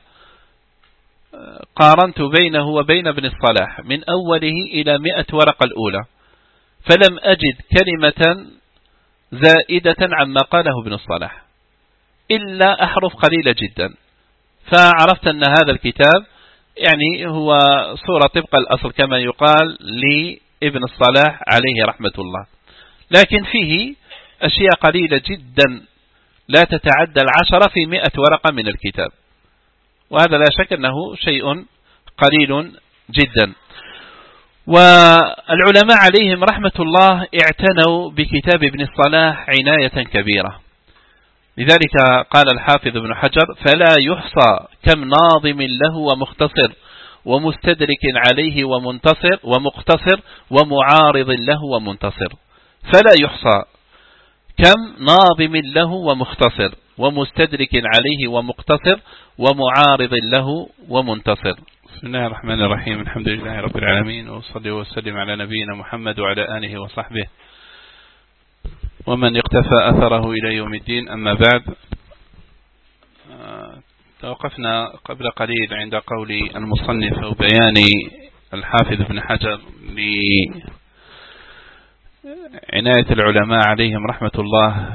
قارنت بينه وبين ابن الصلاح من أوله إلى 100 ورقة الأولى، فلم أجد كلمة زائدة عما قاله ابن الصلاح إلا أحرف قليلة جدا. فعرفت أن هذا الكتاب يعني هو صورة طبق الأصل كما يقال لابن الصلاح عليه رحمة الله، لكن فيه أشياء قليلة جدا لا تتعدى 10 في 100 ورقة من الكتاب، وهذا لا شك أنه شيء قليل جدا. والعلماء عليهم رحمة الله اعتنوا بكتاب ابن الصلاح عناية كبيرة. لذلك قال الحافظ ابن حجر: فلا يحصى كم ناظم له ومختصر ومستدرك عليه ومقتصر ومعارض له ومنتصر. فلا يحصى كم ناظم له ومختصر ومستدرك عليه ومقتصر ومعارض له ومنتصر. بسم الله الرحمن الرحيم. الحمد لله رب العالمين، وصلي وسلم على نبينا محمد وعلى آله وصحبه ومن اقتفى أثره إلى يوم الدين. أما بعد، توقفنا قبل قليل عند قول المصنف أو بيان الحافظ ابن حجر لعناية العلماء عليهم رحمة الله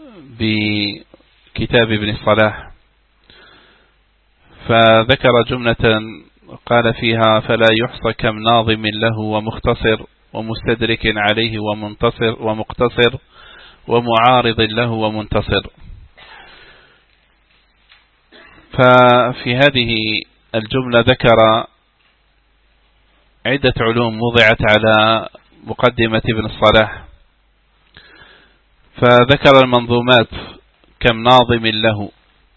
بكتاب ابن الصلاح، فذكر جملة قال فيها: فلا يحصى كم ناظم له ومختصر ومستدرك عليه ومقتصر ومعارض له ومنتصر. ففي هذه الجملة ذكر عدة علوم وضعت على مقدمة ابن الصلاح، فذكر المنظومات كم ناظم له،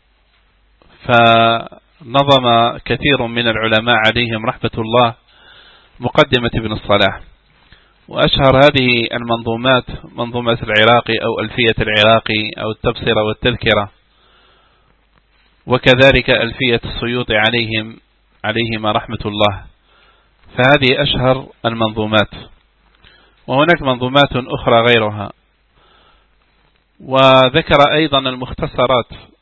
فنظم كثير من العلماء عليهم رحمة الله مقدمة ابن الصلاح، وأشهر هذه المنظومات منظومة العراقي أو ألفية العراقي أو التبصرة والتذكرة، وكذلك ألفية السيوطي عليهما رحمة الله. فهذه أشهر المنظومات، وهناك منظومات أخرى غيرها. وذكر أيضا المختصرات،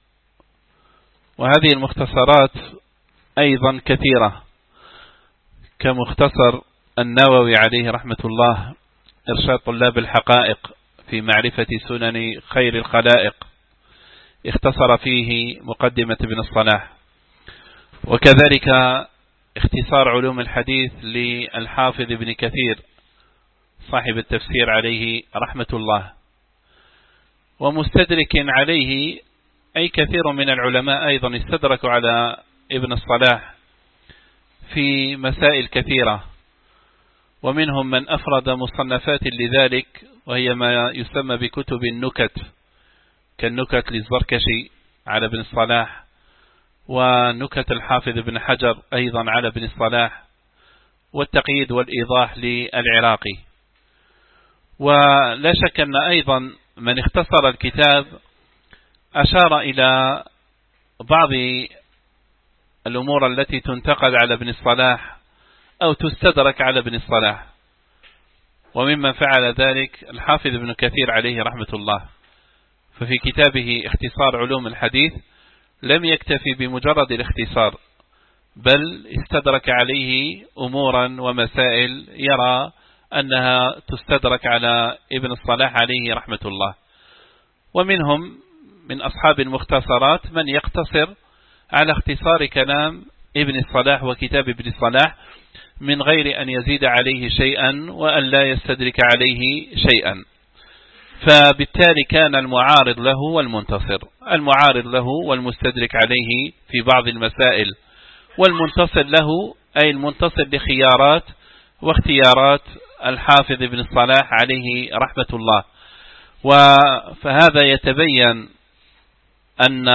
وهذه المختصرات أيضا كثيرة، كمختصر النووي عليه رحمة الله إرشاد طلاب الحقائق في معرفة سنن خير الخلائق، اختصر فيه مقدمة ابن الصلاح. وكذلك اختصار علوم الحديث للحافظ ابن كثير صاحب التفسير عليه رحمة الله. ومستدرك عليه أي كثير من العلماء أيضا استدركوا على ابن الصلاح في مسائل كثيرة، ومنهم من أفرد مصنفات لذلك، وهي ما يسمى بكتب النكت، كالنكت للزركشي على ابن الصلاح، ونكت الحافظ ابن حجر أيضا على ابن الصلاح، والتقييد والإيضاح للعراقي. ولا شك أن أيضا من اختصر الكتاب أشار إلى بعض الأمور التي تنتقد على ابن الصلاح أو تستدرك على ابن الصلاح، وممن فعل ذلك الحافظ ابن كثير عليه رحمة الله. ففي كتابه اختصار علوم الحديث لم يكتفي بمجرد الاختصار، بل استدرك عليه أمورا ومسائل يرى أنها تستدرك على ابن الصلاح عليه رحمة الله. ومنهم من أصحاب المختصرات من يقتصر على اختصار كلام ابن الصلاح وكتاب ابن الصلاح من غير أن يزيد عليه شيئا وأن لا يستدرك عليه شيئا. فبالتالي كان المعارض له والمنتصر، المعارض له والمستدرك عليه في بعض المسائل، والمنتصر له أي المنتصر لخيارات واختيارات الحافظ ابن الصلاح عليه رحمة الله. فهذا يتبين أن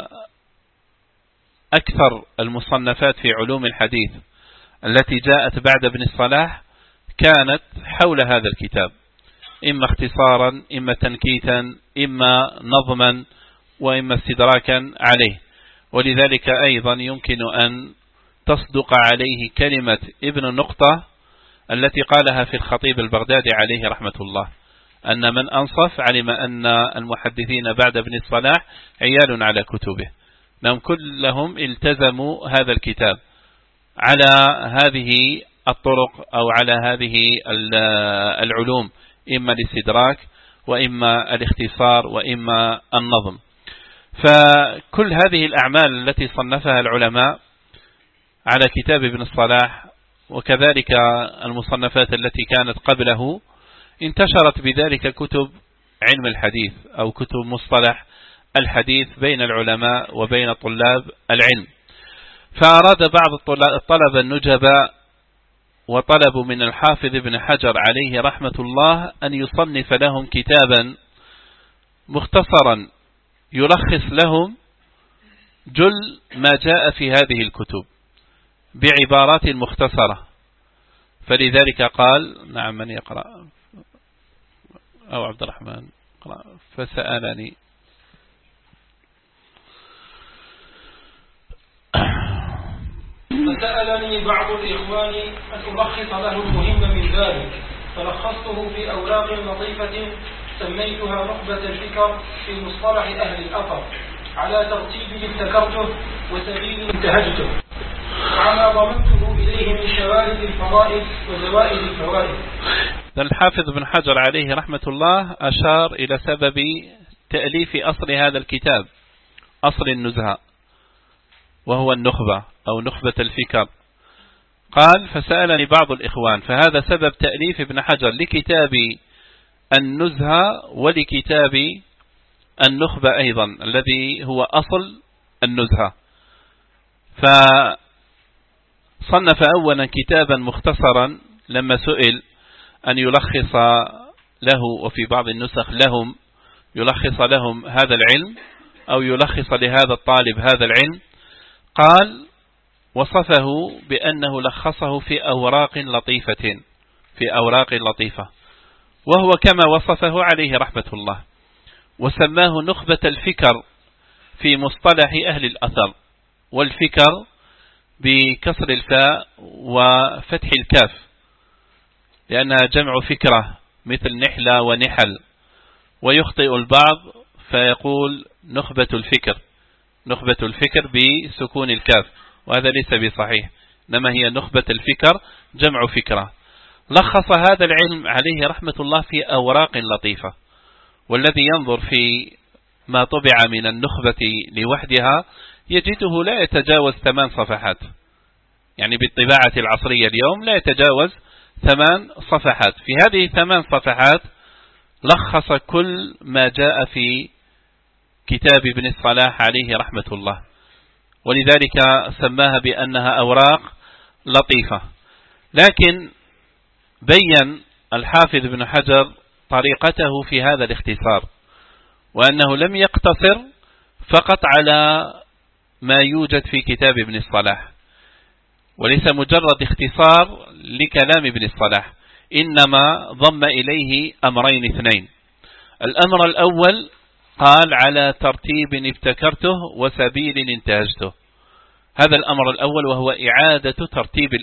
أكثر المصنفات في علوم الحديث التي جاءت بعد ابن الصلاح كانت حول هذا الكتاب، إما اختصارا، إما تنكيتا، إما نظما، وإما استدراكا عليه. ولذلك أيضا يمكن أن تصدق عليه كلمة ابن النقطة التي قالها في الخطيب البغدادي عليه رحمة الله، أن من أنصف علم أن المحدثين بعد ابن الصلاح عيال على كتبه، لهم كلهم التزموا هذا الكتاب على هذه الطرق أو على هذه العلوم، إما الاستدراك وإما الاختصار وإما النظم. فكل هذه الأعمال التي صنفها العلماء على كتاب ابن الصلاح، وكذلك المصنفات التي كانت قبله، انتشرت بذلك كتب علم الحديث أو كتب مصطلح الحديث بين العلماء وبين طلاب العلم. فأراد بعض الطلبة النجباء وطلبوا من الحافظ ابن حجر عليه رحمة الله أن يصنف لهم كتابا مختصرا يلخص لهم جل ما جاء في هذه الكتب بعبارات مختصرة. فلذلك قال: نعم، من يقرأ؟ أو عبد الرحمن فسألني بعض الإخوان أن ألخص له المهم من ذلك، فلخصته في أوراق لطيفة سميتها نخبة الفكر في مصطلح أهل الأثر على ترتيب ابتكرته وسبيل انتهجته، وعما ضمنته إليه من شوارد الفرائض وزوائد الفوائد. الحافظ بن حجر عليه رحمة الله أشار إلى سبب تأليف أصل هذا الكتاب، أصل النزهة، وهو النخبة أو نخبة الفكر. قال فسألني بعض الإخوان، فهذا سبب تأليف ابن حجر لكتاب النزهة ولكتاب النخبة أيضا الذي هو أصل النزهة. فصنف أولا كتابا مختصرا لما سئل أن يلخص له، وفي بعض النسخ لهم، يلخص لهم هذا العلم أو يلخص لهذا الطالب هذا العلم، قال وصفه بأنه لخصه في أوراق لطيفة، وهو كما وصفه عليه رحمة الله، وسماه نخبة الفكر في مصطلح أهل الأثر، والفكر بكسر الفاء وفتح الكاف لأنها جمع فكرة مثل نحلة ونحل، ويخطئ البعض فيقول نخبة الفكر بسكون الكاف، وهذا ليس بصحيح، إنما هي نخبة الفكر جمع فكرة. لخص هذا العلم عليه رحمة الله في أوراق لطيفة، والذي ينظر في ما طبع من النخبة لوحدها يجده لا يتجاوز 8 صفحات، يعني بالطباعة العصرية اليوم لا يتجاوز 8 صفحات. في هذه 8 صفحات لخص كل ما جاء في كتاب ابن الصلاح عليه رحمة الله، ولذلك سماها بأنها أوراق لطيفة. لكن بين الحافظ ابن حجر طريقته في هذا الاختصار، وأنه لم يقتصر فقط على ما يوجد في كتاب ابن الصلاح، وليس مجرد اختصار لكلام ابن الصلاح، إنما ضم إليه أمرين 2. الأمر الأول قال على ترتيب ابتكرته وسبيل انتهجته، هذا الأمر الأول، وهو إعادة ترتيب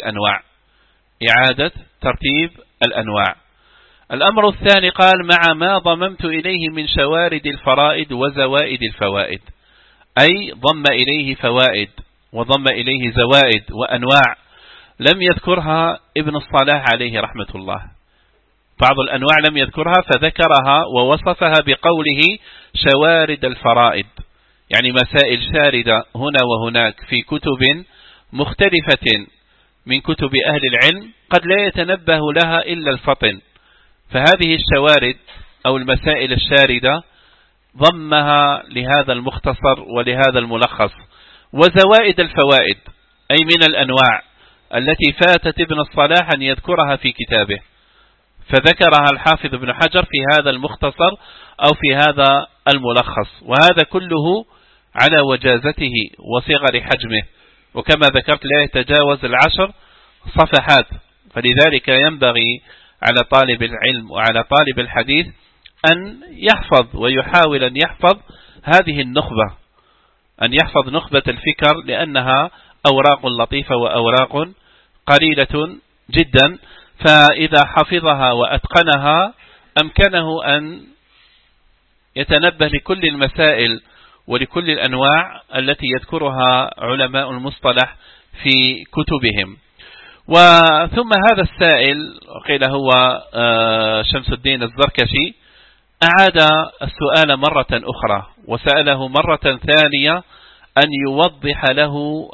الأنواع. الأمر الثاني قال مع ما ضممت إليه من شوارد الفرائد وزوائد الفوائد، أي ضم إليه فوائد وضم إليه زوائد وأنواع لم يذكرها ابن الصلاح عليه رحمة الله. بعض الأنواع لم يذكرها فذكرها ووصفها بقوله شوارد الفرائد، يعني مسائل شاردة هنا وهناك في كتب مختلفة من كتب أهل العلم قد لا يتنبه لها إلا الفطن، فهذه الشوارد أو المسائل الشاردة ضمها لهذا المختصر ولهذا الملخص. وزوائد الفوائد أي من الأنواع التي فاتت ابن الصلاح أن يذكرها في كتابه، فذكرها الحافظ ابن حجر في هذا المختصر أو في هذا الملخص، وهذا كله على وجازته وصغر حجمه، وكما ذكرت لا يتجاوز 10 صفحات. فلذلك ينبغي على طالب العلم وعلى طالب الحديث أن يحفظ ويحاول أن يحفظ هذه النخبة، أن يحفظ نخبة الفكر، لأنها أوراق لطيفة وأوراق قليلة جدا، فإذا حفظها وأتقنها أمكنه أن يتنبه لكل المسائل ولكل الأنواع التي يذكرها علماء المصطلح في كتبهم. وثم هذا السائل قيل هو شمس الدين الزركشي أعاد السؤال مرة أخرى وسأله مرة ثانية أن يوضح له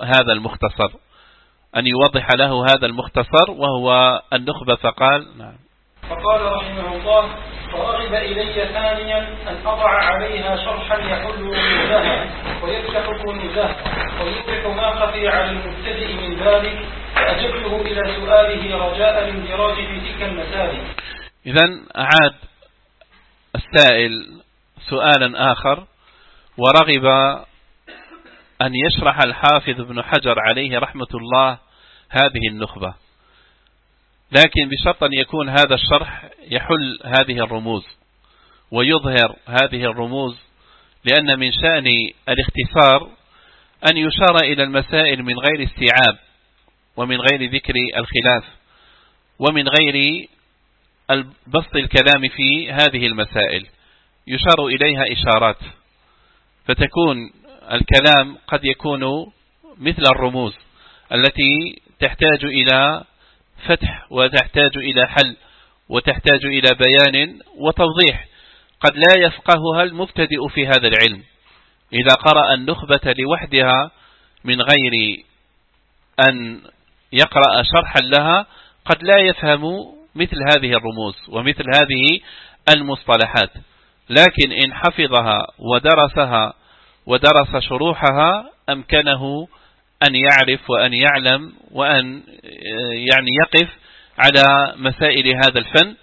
هذا المختصر وهو النخبة، فقال نعم. فقال رحمه الله فرغب إلي ثانيا أن أضع عليها شرحا يحل النزاهة ويفتح النزاهة ويوضح ما خفي على المبتدئ من ذلك، فأجبته إلى سؤاله رجاء الاندراج في تلك المسائل. إذن أعاد السائل سؤالا آخر ورغب أن يشرح الحافظ ابن حجر عليه رحمة الله هذه النخبة، لكن بشرط أن يكون هذا الشرح يحل هذه الرموز ويظهر هذه الرموز، لأن من شأن الاختصار أن يشار إلى المسائل من غير استيعاب ومن غير ذكر الخلاف ومن غير بسط الكلام في هذه المسائل، يشار إليها إشارات، فتكون الكلام قد يكون مثل الرموز التي تحتاج إلى فتح وتحتاج إلى حل وتحتاج إلى بيان وتوضيح، قد لا يفقهها المبتدئ في هذا العلم إذا قرأ النخبة لوحدها من غير أن يقرأ شرحا لها، قد لا يفهم مثل هذه الرموز ومثل هذه المصطلحات، لكن إن حفظها ودرسها ودرس شروحها أمكنه أن يعرف وأن يعلم وأن يعني يقف على مسائل هذا الفن،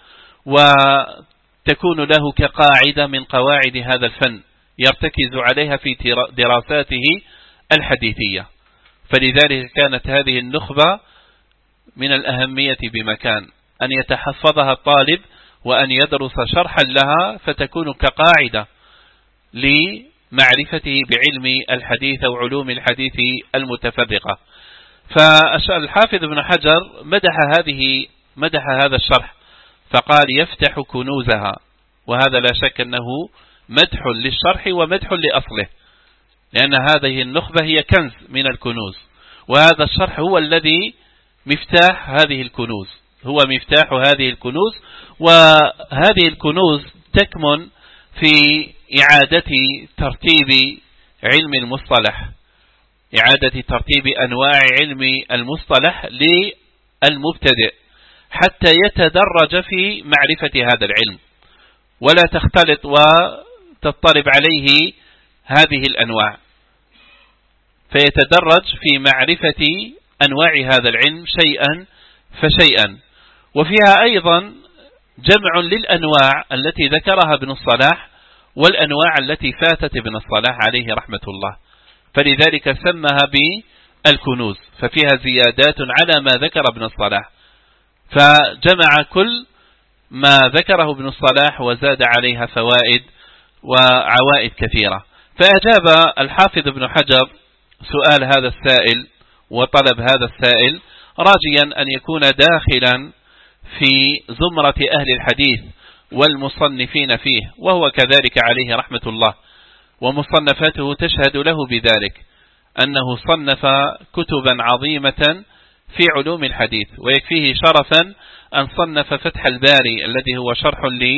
وتكون له كقاعدة من قواعد هذا الفن يرتكز عليها في دراساته الحديثية. فلذلك كانت هذه النخبة من الأهمية بمكان أن يتحفظها الطالب وأن يدرس شرحا لها، فتكون كقاعدة لمعرفته بعلم الحديث وعلوم الحديث المتفرقة. فالحافظ ابن حجر مدح هذا الشرح فقال يفتح كنوزها، وهذا لا شك أنه مدح للشرح ومدح لأصله، لأن هذه النخبة هي كنز من الكنوز، وهذا الشرح هو الذي مفتاح هذه الكنوز، هو مفتاح هذه الكنوز. وهذه الكنوز تكمن في إعادة ترتيب علم المصطلح، إعادة ترتيب أنواع علم المصطلح للمبتدئ حتى يتدرج في معرفة هذا العلم ولا تختلط وتضطرب عليه هذه الأنواع، فيتدرج في معرفة أنواع هذا العلم شيئا فشيئا. وفيها أيضا جمع للأنواع التي ذكرها ابن الصلاح والأنواع التي فاتت ابن الصلاح عليه رحمة الله، فلذلك سمها بالكنوز، ففيها زيادات على ما ذكر ابن الصلاح، فجمع كل ما ذكره ابن الصلاح وزاد عليها فوائد وعوائد كثيرة. فأجاب الحافظ ابن حجر سؤال هذا السائل وطلب هذا السائل راجيا أن يكون داخلا في زمرة أهل الحديث والمصنفين فيه، وهو كذلك عليه رحمة الله، ومصنفاته تشهد له بذلك أنه صنف كتبا عظيمة في علوم الحديث، ويكفيه شرفا أن صنف فتح الباري الذي هو شرح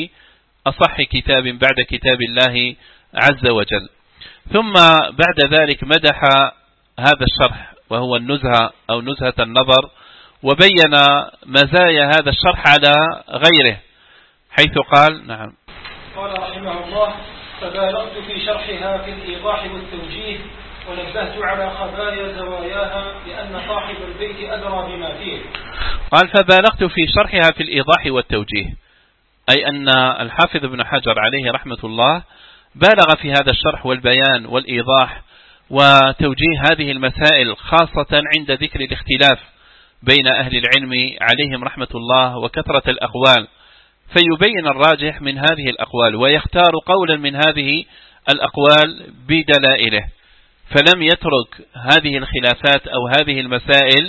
لأصح كتاب بعد كتاب الله عز وجل. ثم بعد ذلك مدح هذا الشرح وهو النزهة أو نزهة النظر، وبين مزايا هذا الشرح على غيره، حيث قال نعم قال رحمه الله: فبالغت في شرحها في الإيضاح والتوجيه، ونبهت على خبايا زواياها لأن صاحب البيت أدرى بما فيه. قال فبالغت في شرحها في الإيضاح والتوجيه، أي أن الحافظ ابن حجر عليه رحمة الله بالغ في هذا الشرح والبيان والإيضاح وتوجيه هذه المسائل، خاصة عند ذكر الاختلاف بين أهل العلم عليهم رحمة الله وكثرة الأقوال، فيبين الراجح من هذه الأقوال ويختار قولا من هذه الأقوال بدلائله، فلم يترك هذه الخلافات أو هذه المسائل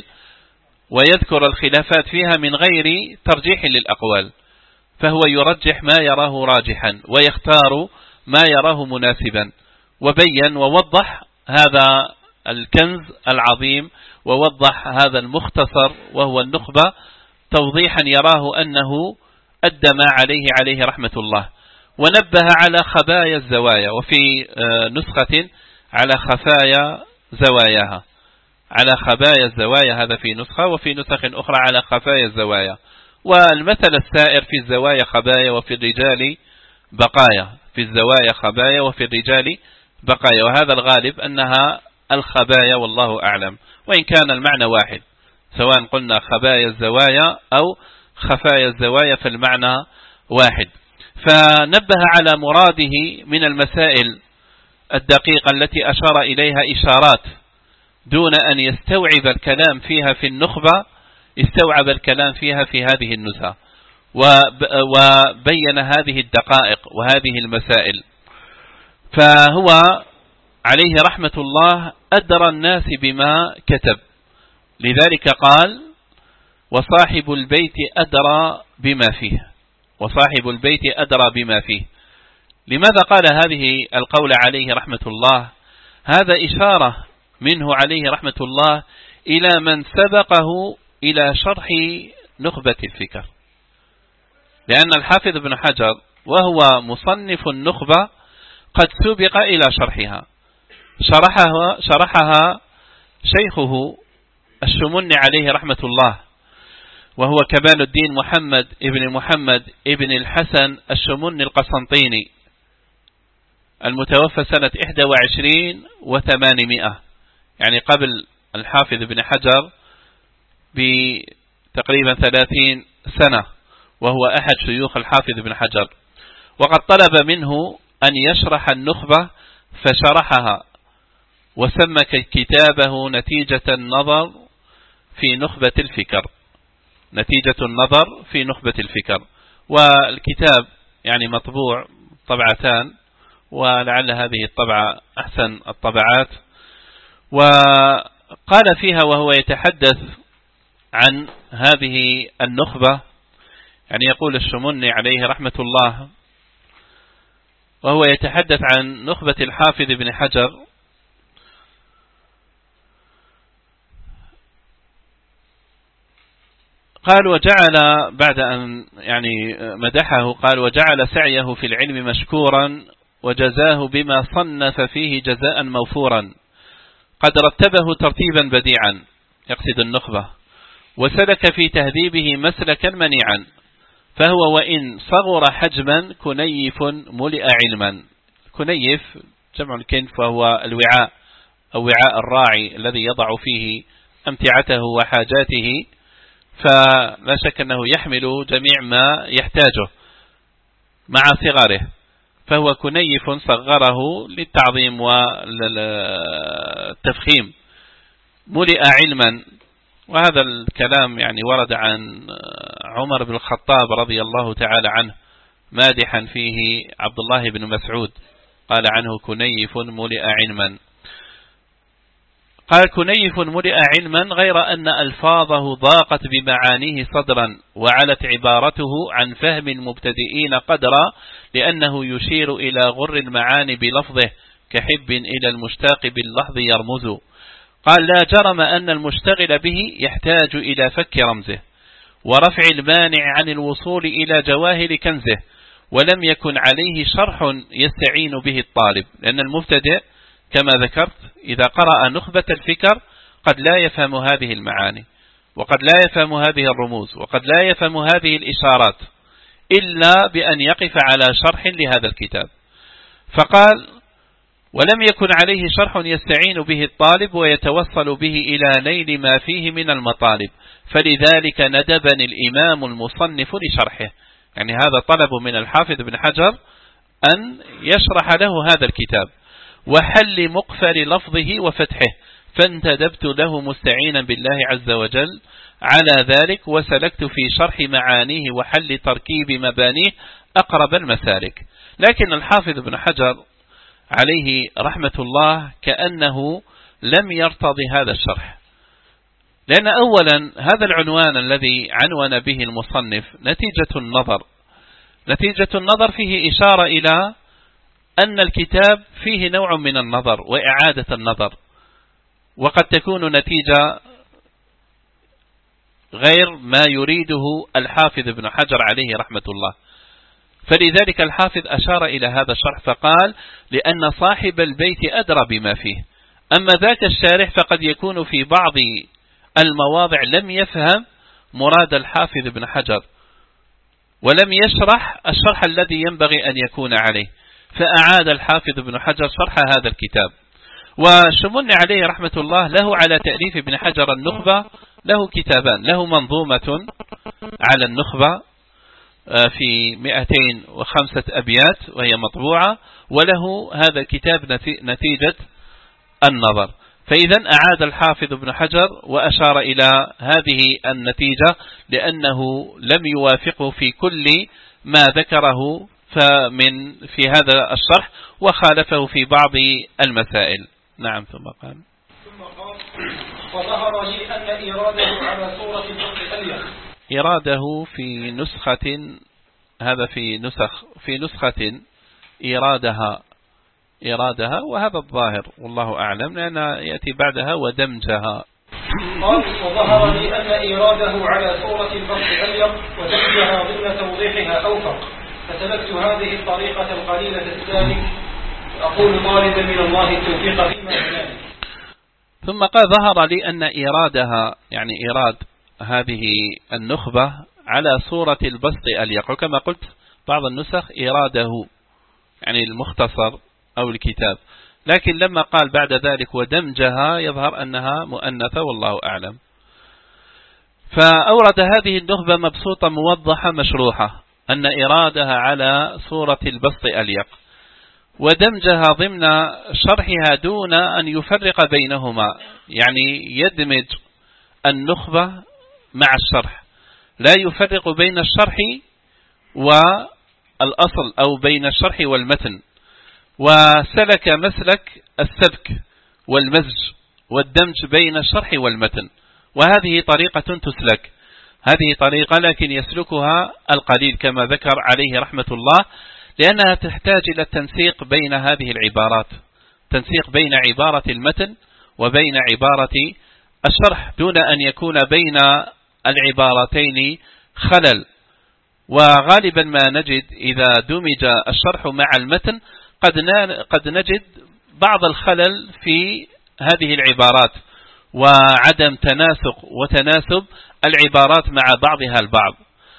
ويذكر الخلافات فيها من غير ترجيح للأقوال، فهو يرجح ما يراه راجحا ويختار ما يراه مناسبا، وبين ووضح هذا الكنز العظيم ووضح هذا المختصر وهو النخبة توضيحا يراه أنه أدى ما عليه رحمة الله، ونبه على خبايا الزوايا، وفي نسخة على خفايا زواياها، على خبايا الزوايا، هذا في نسخة، وفي نسخ أخرى على خفايا الزوايا. والمثل السائر في الزوايا خبايا وفي الرجال بقايا، في الزوايا خبايا وفي الرجال بقايا، وهذا الغالب أنها الخبايا والله أعلم، وإن كان المعنى واحد سواء قلنا خبايا الزوايا أو خفايا الزوايا فالمعنى واحد. فنبه على مراده من المسائل الدقيقة التي أشار إليها إشارات دون أن يستوعب الكلام فيها في النخبة، استوعب الكلام فيها في هذه النزهة، وبين هذه الدقائق وهذه المسائل. فهو عليه رحمة الله أدرى الناس بما كتب، لذلك قال وصاحب البيت أدرى بما فيه، وصاحب البيت أدرى بما فيه. لماذا قال هذه القول عليه رحمة الله؟ هذا إشارة منه عليه رحمة الله إلى من سبقه إلى شرح نخبة الفكر، لأن الحافظ ابن حجر وهو مصنف النخبة قد سبق إلى شرحها، شرحها شيخه الشمن عليه رحمة الله، وهو كمال الدين محمد ابن الحسن الشمن القسنطيني المتوفى سنة 21 و800، يعني قبل الحافظ ابن حجر بتقريبا 30 سنة، وهو أحد شيوخ الحافظ ابن حجر. وقد طلب منه أن يشرح النخبة فشرحها، وسمى كتابه نتيجة النظر في نخبة الفكر، نتيجة النظر في نخبة الفكر. والكتاب يعني مطبوع طبعتان، ولعل هذه الطبعة أحسن الطبعات. وقال فيها وهو يتحدث عن هذه النخبة، يعني يقول الشمني عليه رحمة الله وهو يتحدث عن نخبة الحافظ ابن حجر، قال وجعل بعد أن يعني مدحه قال وجعل سعيه في العلم مشكورا وجزاه بما صنف فيه جزاء موفورا، قد رتبه ترتيبا بديعا، يقصد النخبة، وسلك في تهذيبه مسلكا منيعا، فهو وإن صغر حجما كنيف ملئ علما. كنيف جمع الكنف، وهو الوعاء أو وعاء الراعي الذي يضع فيه أمتعته وحاجاته، فلا شك أنه يحمل جميع ما يحتاجه مع صغره، فهو كنيف صغره للتعظيم والتفخيم، ملئ علما. وهذا الكلام يعني ورد عن عمر بن الخطاب رضي الله تعالى عنه مادحا فيه عبد الله بن مسعود، قال عنه كنيف ملئ علما. قال كنيف ملئ علما غير أن ألفاظه ضاقت بمعانيه صدرا، وعلت عبارته عن فهم المبتدئين قدرا، لأنه يشير إلى غر المعاني بلفظه كحب إلى المشتاق باللحظ يرمز. قال لا جرم أن المشتغل به يحتاج إلى فك رمزه ورفع المانع عن الوصول إلى جواهر كنزه، ولم يكن عليه شرح يستعين به الطالب، لأن المبتدئ كما ذكرت إذا قرأ نخبة الفكر قد لا يفهم هذه المعاني، وقد لا يفهم هذه الرموز، وقد لا يفهم هذه الإشارات إلا بأن يقف على شرح لهذا الكتاب. فقال ولم يكن عليه شرح يستعين به الطالب ويتوصل به إلى نيل ما فيه من المطالب، فلذلك ندبني الإمام المصنف لشرحه. يعني هذا طلب من الحافظ بن حجر أن يشرح له هذا الكتاب وحل مقفل لفظه وفتحه، فانتدبت له مستعينا بالله عز وجل على ذلك، وسلكت في شرح معانيه وحل تركيب مبانيه أقرب المسالك. لكن الحافظ بن حجر عليه رحمة الله كأنه لم يرتضي هذا الشرح، لأن أولا هذا العنوان الذي عنون به المصنف نتيجة النظر فيه إشارة إلى أن الكتاب فيه نوع من النظر وإعادة النظر، وقد تكون نتيجة غير ما يريده الحافظ ابن حجر عليه رحمة الله. فلذلك الحافظ أشار إلى هذا الشرح فقال لأن صاحب البيت أدرى بما فيه. أما ذاك الشارح فقد يكون في بعض المواضع لم يفهم مراد الحافظ ابن حجر ولم يشرح الشرح الذي ينبغي أن يكون عليه، فأعاد الحافظ ابن حجر شرح هذا الكتاب. وشمن عليه رحمة الله له على تأليف ابن حجر النخبة له كتابان، له منظومة على النخبة في 205 أبيات وهي مطبوعة، وله هذا الكتاب نتيجة النظر. فإذا أعاد الحافظ ابن حجر وأشار إلى هذه النتيجة لأنه لم يوافقه في كل ما ذكره في هذا الشرح وخالفه في بعض المسائل. نعم. ثم قال وظهر لي أن إراده على صورة الفقه أليق. إراده في نسخة، هذا في نسخة إرادها وهذا الظاهر والله أعلم لأن يأتي بعدها ودمجها. قال وظهر لي أن إراده على صورة الفقه أليق ودمجها ضمن توضيحها أوفق، فسلكت هذه الطريقة القليلة السالك، أقول طالبا من الله التوفيق فيما ذلك. ثم قال ظهر لي أن إرادها يعني إراد هذه النخبة على صورة البسط أليق، وكما قلت بعض النسخ إراده يعني المختصر أو الكتاب، لكن لما قال بعد ذلك ودمجها يظهر أنها مؤنثة والله أعلم. فأورد هذه النخبة مبسوطة موضحة مشروحة أن إرادها على صورة البسط أليق، ودمجها ضمن شرحها دون أن يفرق بينهما، يعني يدمج النخبة مع الشرح، لا يفرق بين الشرح والأصل أو بين الشرح والمتن، وسلك مسلك السبك والمزج والدمج بين الشرح والمتن، وهذه طريقة تسلك، هذه طريقة لكن يسلكها القليل كما ذكر عليه رحمة الله، لأنها تحتاج إلى التنسيق بين هذه العبارات، تنسيق بين عبارة المتن وبين عبارة الشرح دون أن يكون بين العبارتين خلل. وغالبا ما نجد إذا دمج الشرح مع المتن قد نجد بعض الخلل في هذه العبارات وعدم تناسق وتناسب العبارات مع بعضها البعض.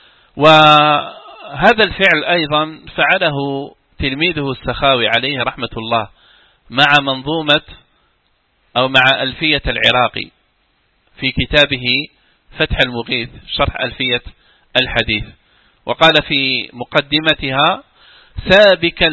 وهذا الفعل أيضا فعله تلميذه السخاوي عليه رحمة الله مع منظومة أو مع ألفية العراقي في كتابه فتح المغيث شرح ألفية الحديث، وقال في مقدمتها سابكا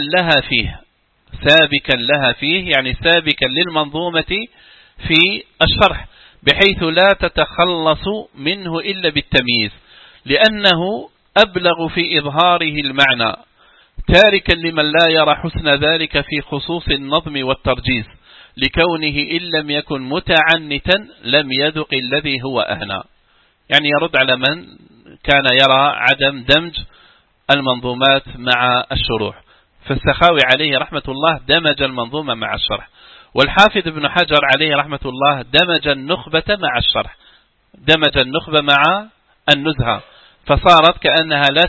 لها فيه يعني سابكا للمنظومة في الشرح بحيث لا تتخلص منه إلا بالتمييز، لأنه أبلغ في إظهاره المعنى، تاركا لمن لا يرى حسن ذلك في خصوص النظم والترجيز، لكونه إن لم يكن متعنتا لم يذق الذي هو أهنى، يعني يرد على من كان يرى عدم دمج المنظومات مع الشروح. فالسخاوي عليه رحمة الله دمج المنظومة مع الشرح، والحافظ ابن حجر عليه رحمة الله دمج النخبة مع الشرح، دمج النخبة مع النزهة، فصارت كأنها لا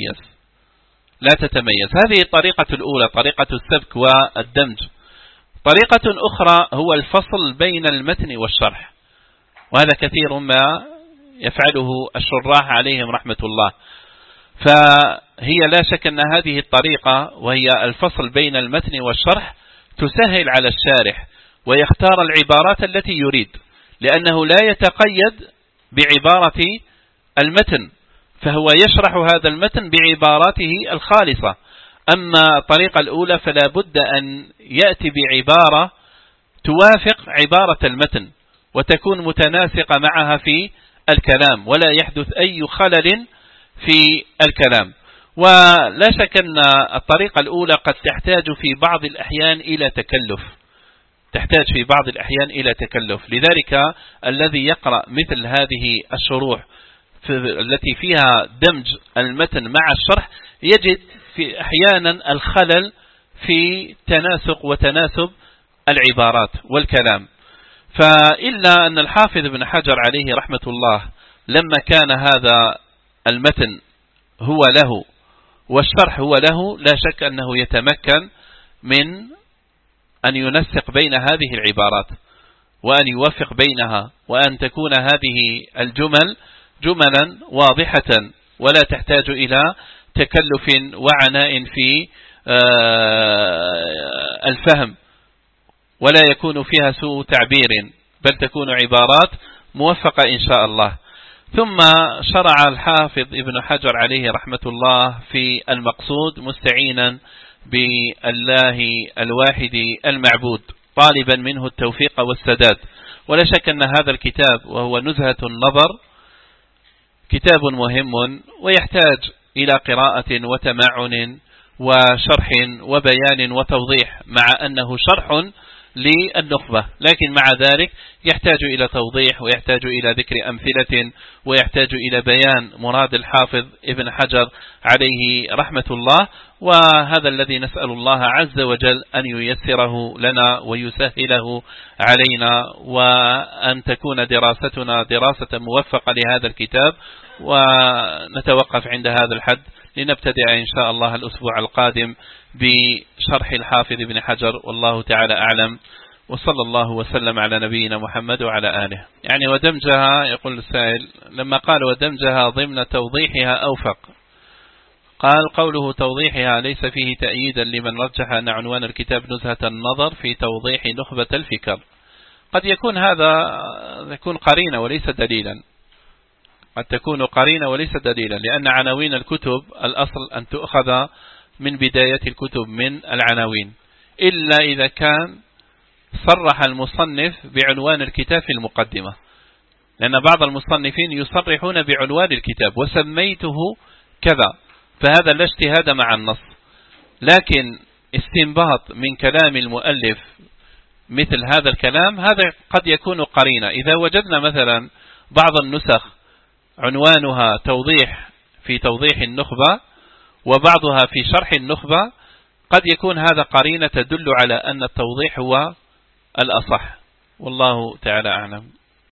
تتميز. هذه الطريقة الأولى طريقة السبك والدمج. طريقة أخرى هو الفصل بين المتن والشرح، وهذا كثير ما يفعله الشراح عليهم رحمة الله. فهي لا شك أن هذه الطريقة وهي الفصل بين المتن والشرح تسهل على الشارح ويختار العبارات التي يريد، لأنه لا يتقيد بعبارة المتن، فهو يشرح هذا المتن بعباراته الخالصة. أما الطريقة الأولى فلا بد أن يأتي بعبارة توافق عبارة المتن وتكون متناسقة معها في الكلام ولا يحدث أي خلل في الكلام. ولا شك أن الطريقة الأولى قد تحتاج في بعض الأحيان إلى تكلف، لذلك الذي يقرأ مثل هذه الشروح التي فيها دمج المتن مع الشرح يجد في أحيانا الخلل في تناسق وتناسب العبارات والكلام. فإلا أن الحافظ ابن حجر عليه رحمة الله لما كان هذا المتن هو له والشرح هو له، لا شك أنه يتمكن من أن ينسق بين هذه العبارات وأن يوفق بينها، وأن تكون هذه الجمل جملا واضحة ولا تحتاج إلى تكلف وعناء في الفهم، ولا يكون فيها سوء تعبير، بل تكون عبارات موفقة إن شاء الله. ثم شرع الحافظ ابن حجر عليه رحمة الله في المقصود مستعينا بالله الواحد المعبود. طالبا منه التوفيق والسداد. ولا شك أن هذا الكتاب وهو نزهة النظر كتاب مهم ويحتاج إلى قراءة وتمعن وشرح وبيان وتوضيح، مع أنه شرح للنخبة، لكن مع ذلك يحتاج إلى توضيح ويحتاج إلى ذكر أمثلة ويحتاج إلى بيان مراد الحافظ ابن حجر عليه رحمة الله. وهذا الذي نسأل الله عز وجل أن ييسره لنا ويسهله علينا، وأن تكون دراستنا دراسة موفقة لهذا الكتاب. ونتوقف عند هذا الحد لنبتدئ إن شاء الله الأسبوع القادم بشرح الحافظ ابن حجر، والله تعالى أعلم، وصلى الله وسلم على نبينا محمد وعلى آله. يعني ودمجها، يقول السائل لما قال ودمجها ضمن توضيحها أوفق، قال قوله توضيحها ليس فيه تأييدا لمن رجح أن عنوان الكتاب نزهة النظر في توضيح نخبة الفكر. قد يكون هذا يكون قرينة وليس دليلا، قد تكون قرينة وليس دليلا، لأن عناوين الكتب الأصل أن تؤخذ من بداية الكتب من العناوين، إلا إذا كان صرح المصنف بعنوان الكتاب في المقدمة، لأن بعض المصنفين يصرحون بعنوان الكتاب وسميته كذا، فهذا لا اجتهاد مع النص، لكن استنباط من كلام المؤلف مثل هذا الكلام هذا قد يكون قرينة. إذا وجدنا مثلا بعض النسخ عنوانها توضيح في توضيح النخبة وبعضها في شرح النخبة، قد يكون هذا قرينة تدل على أن التوضيح هو الأصح، والله تعالى أعلم.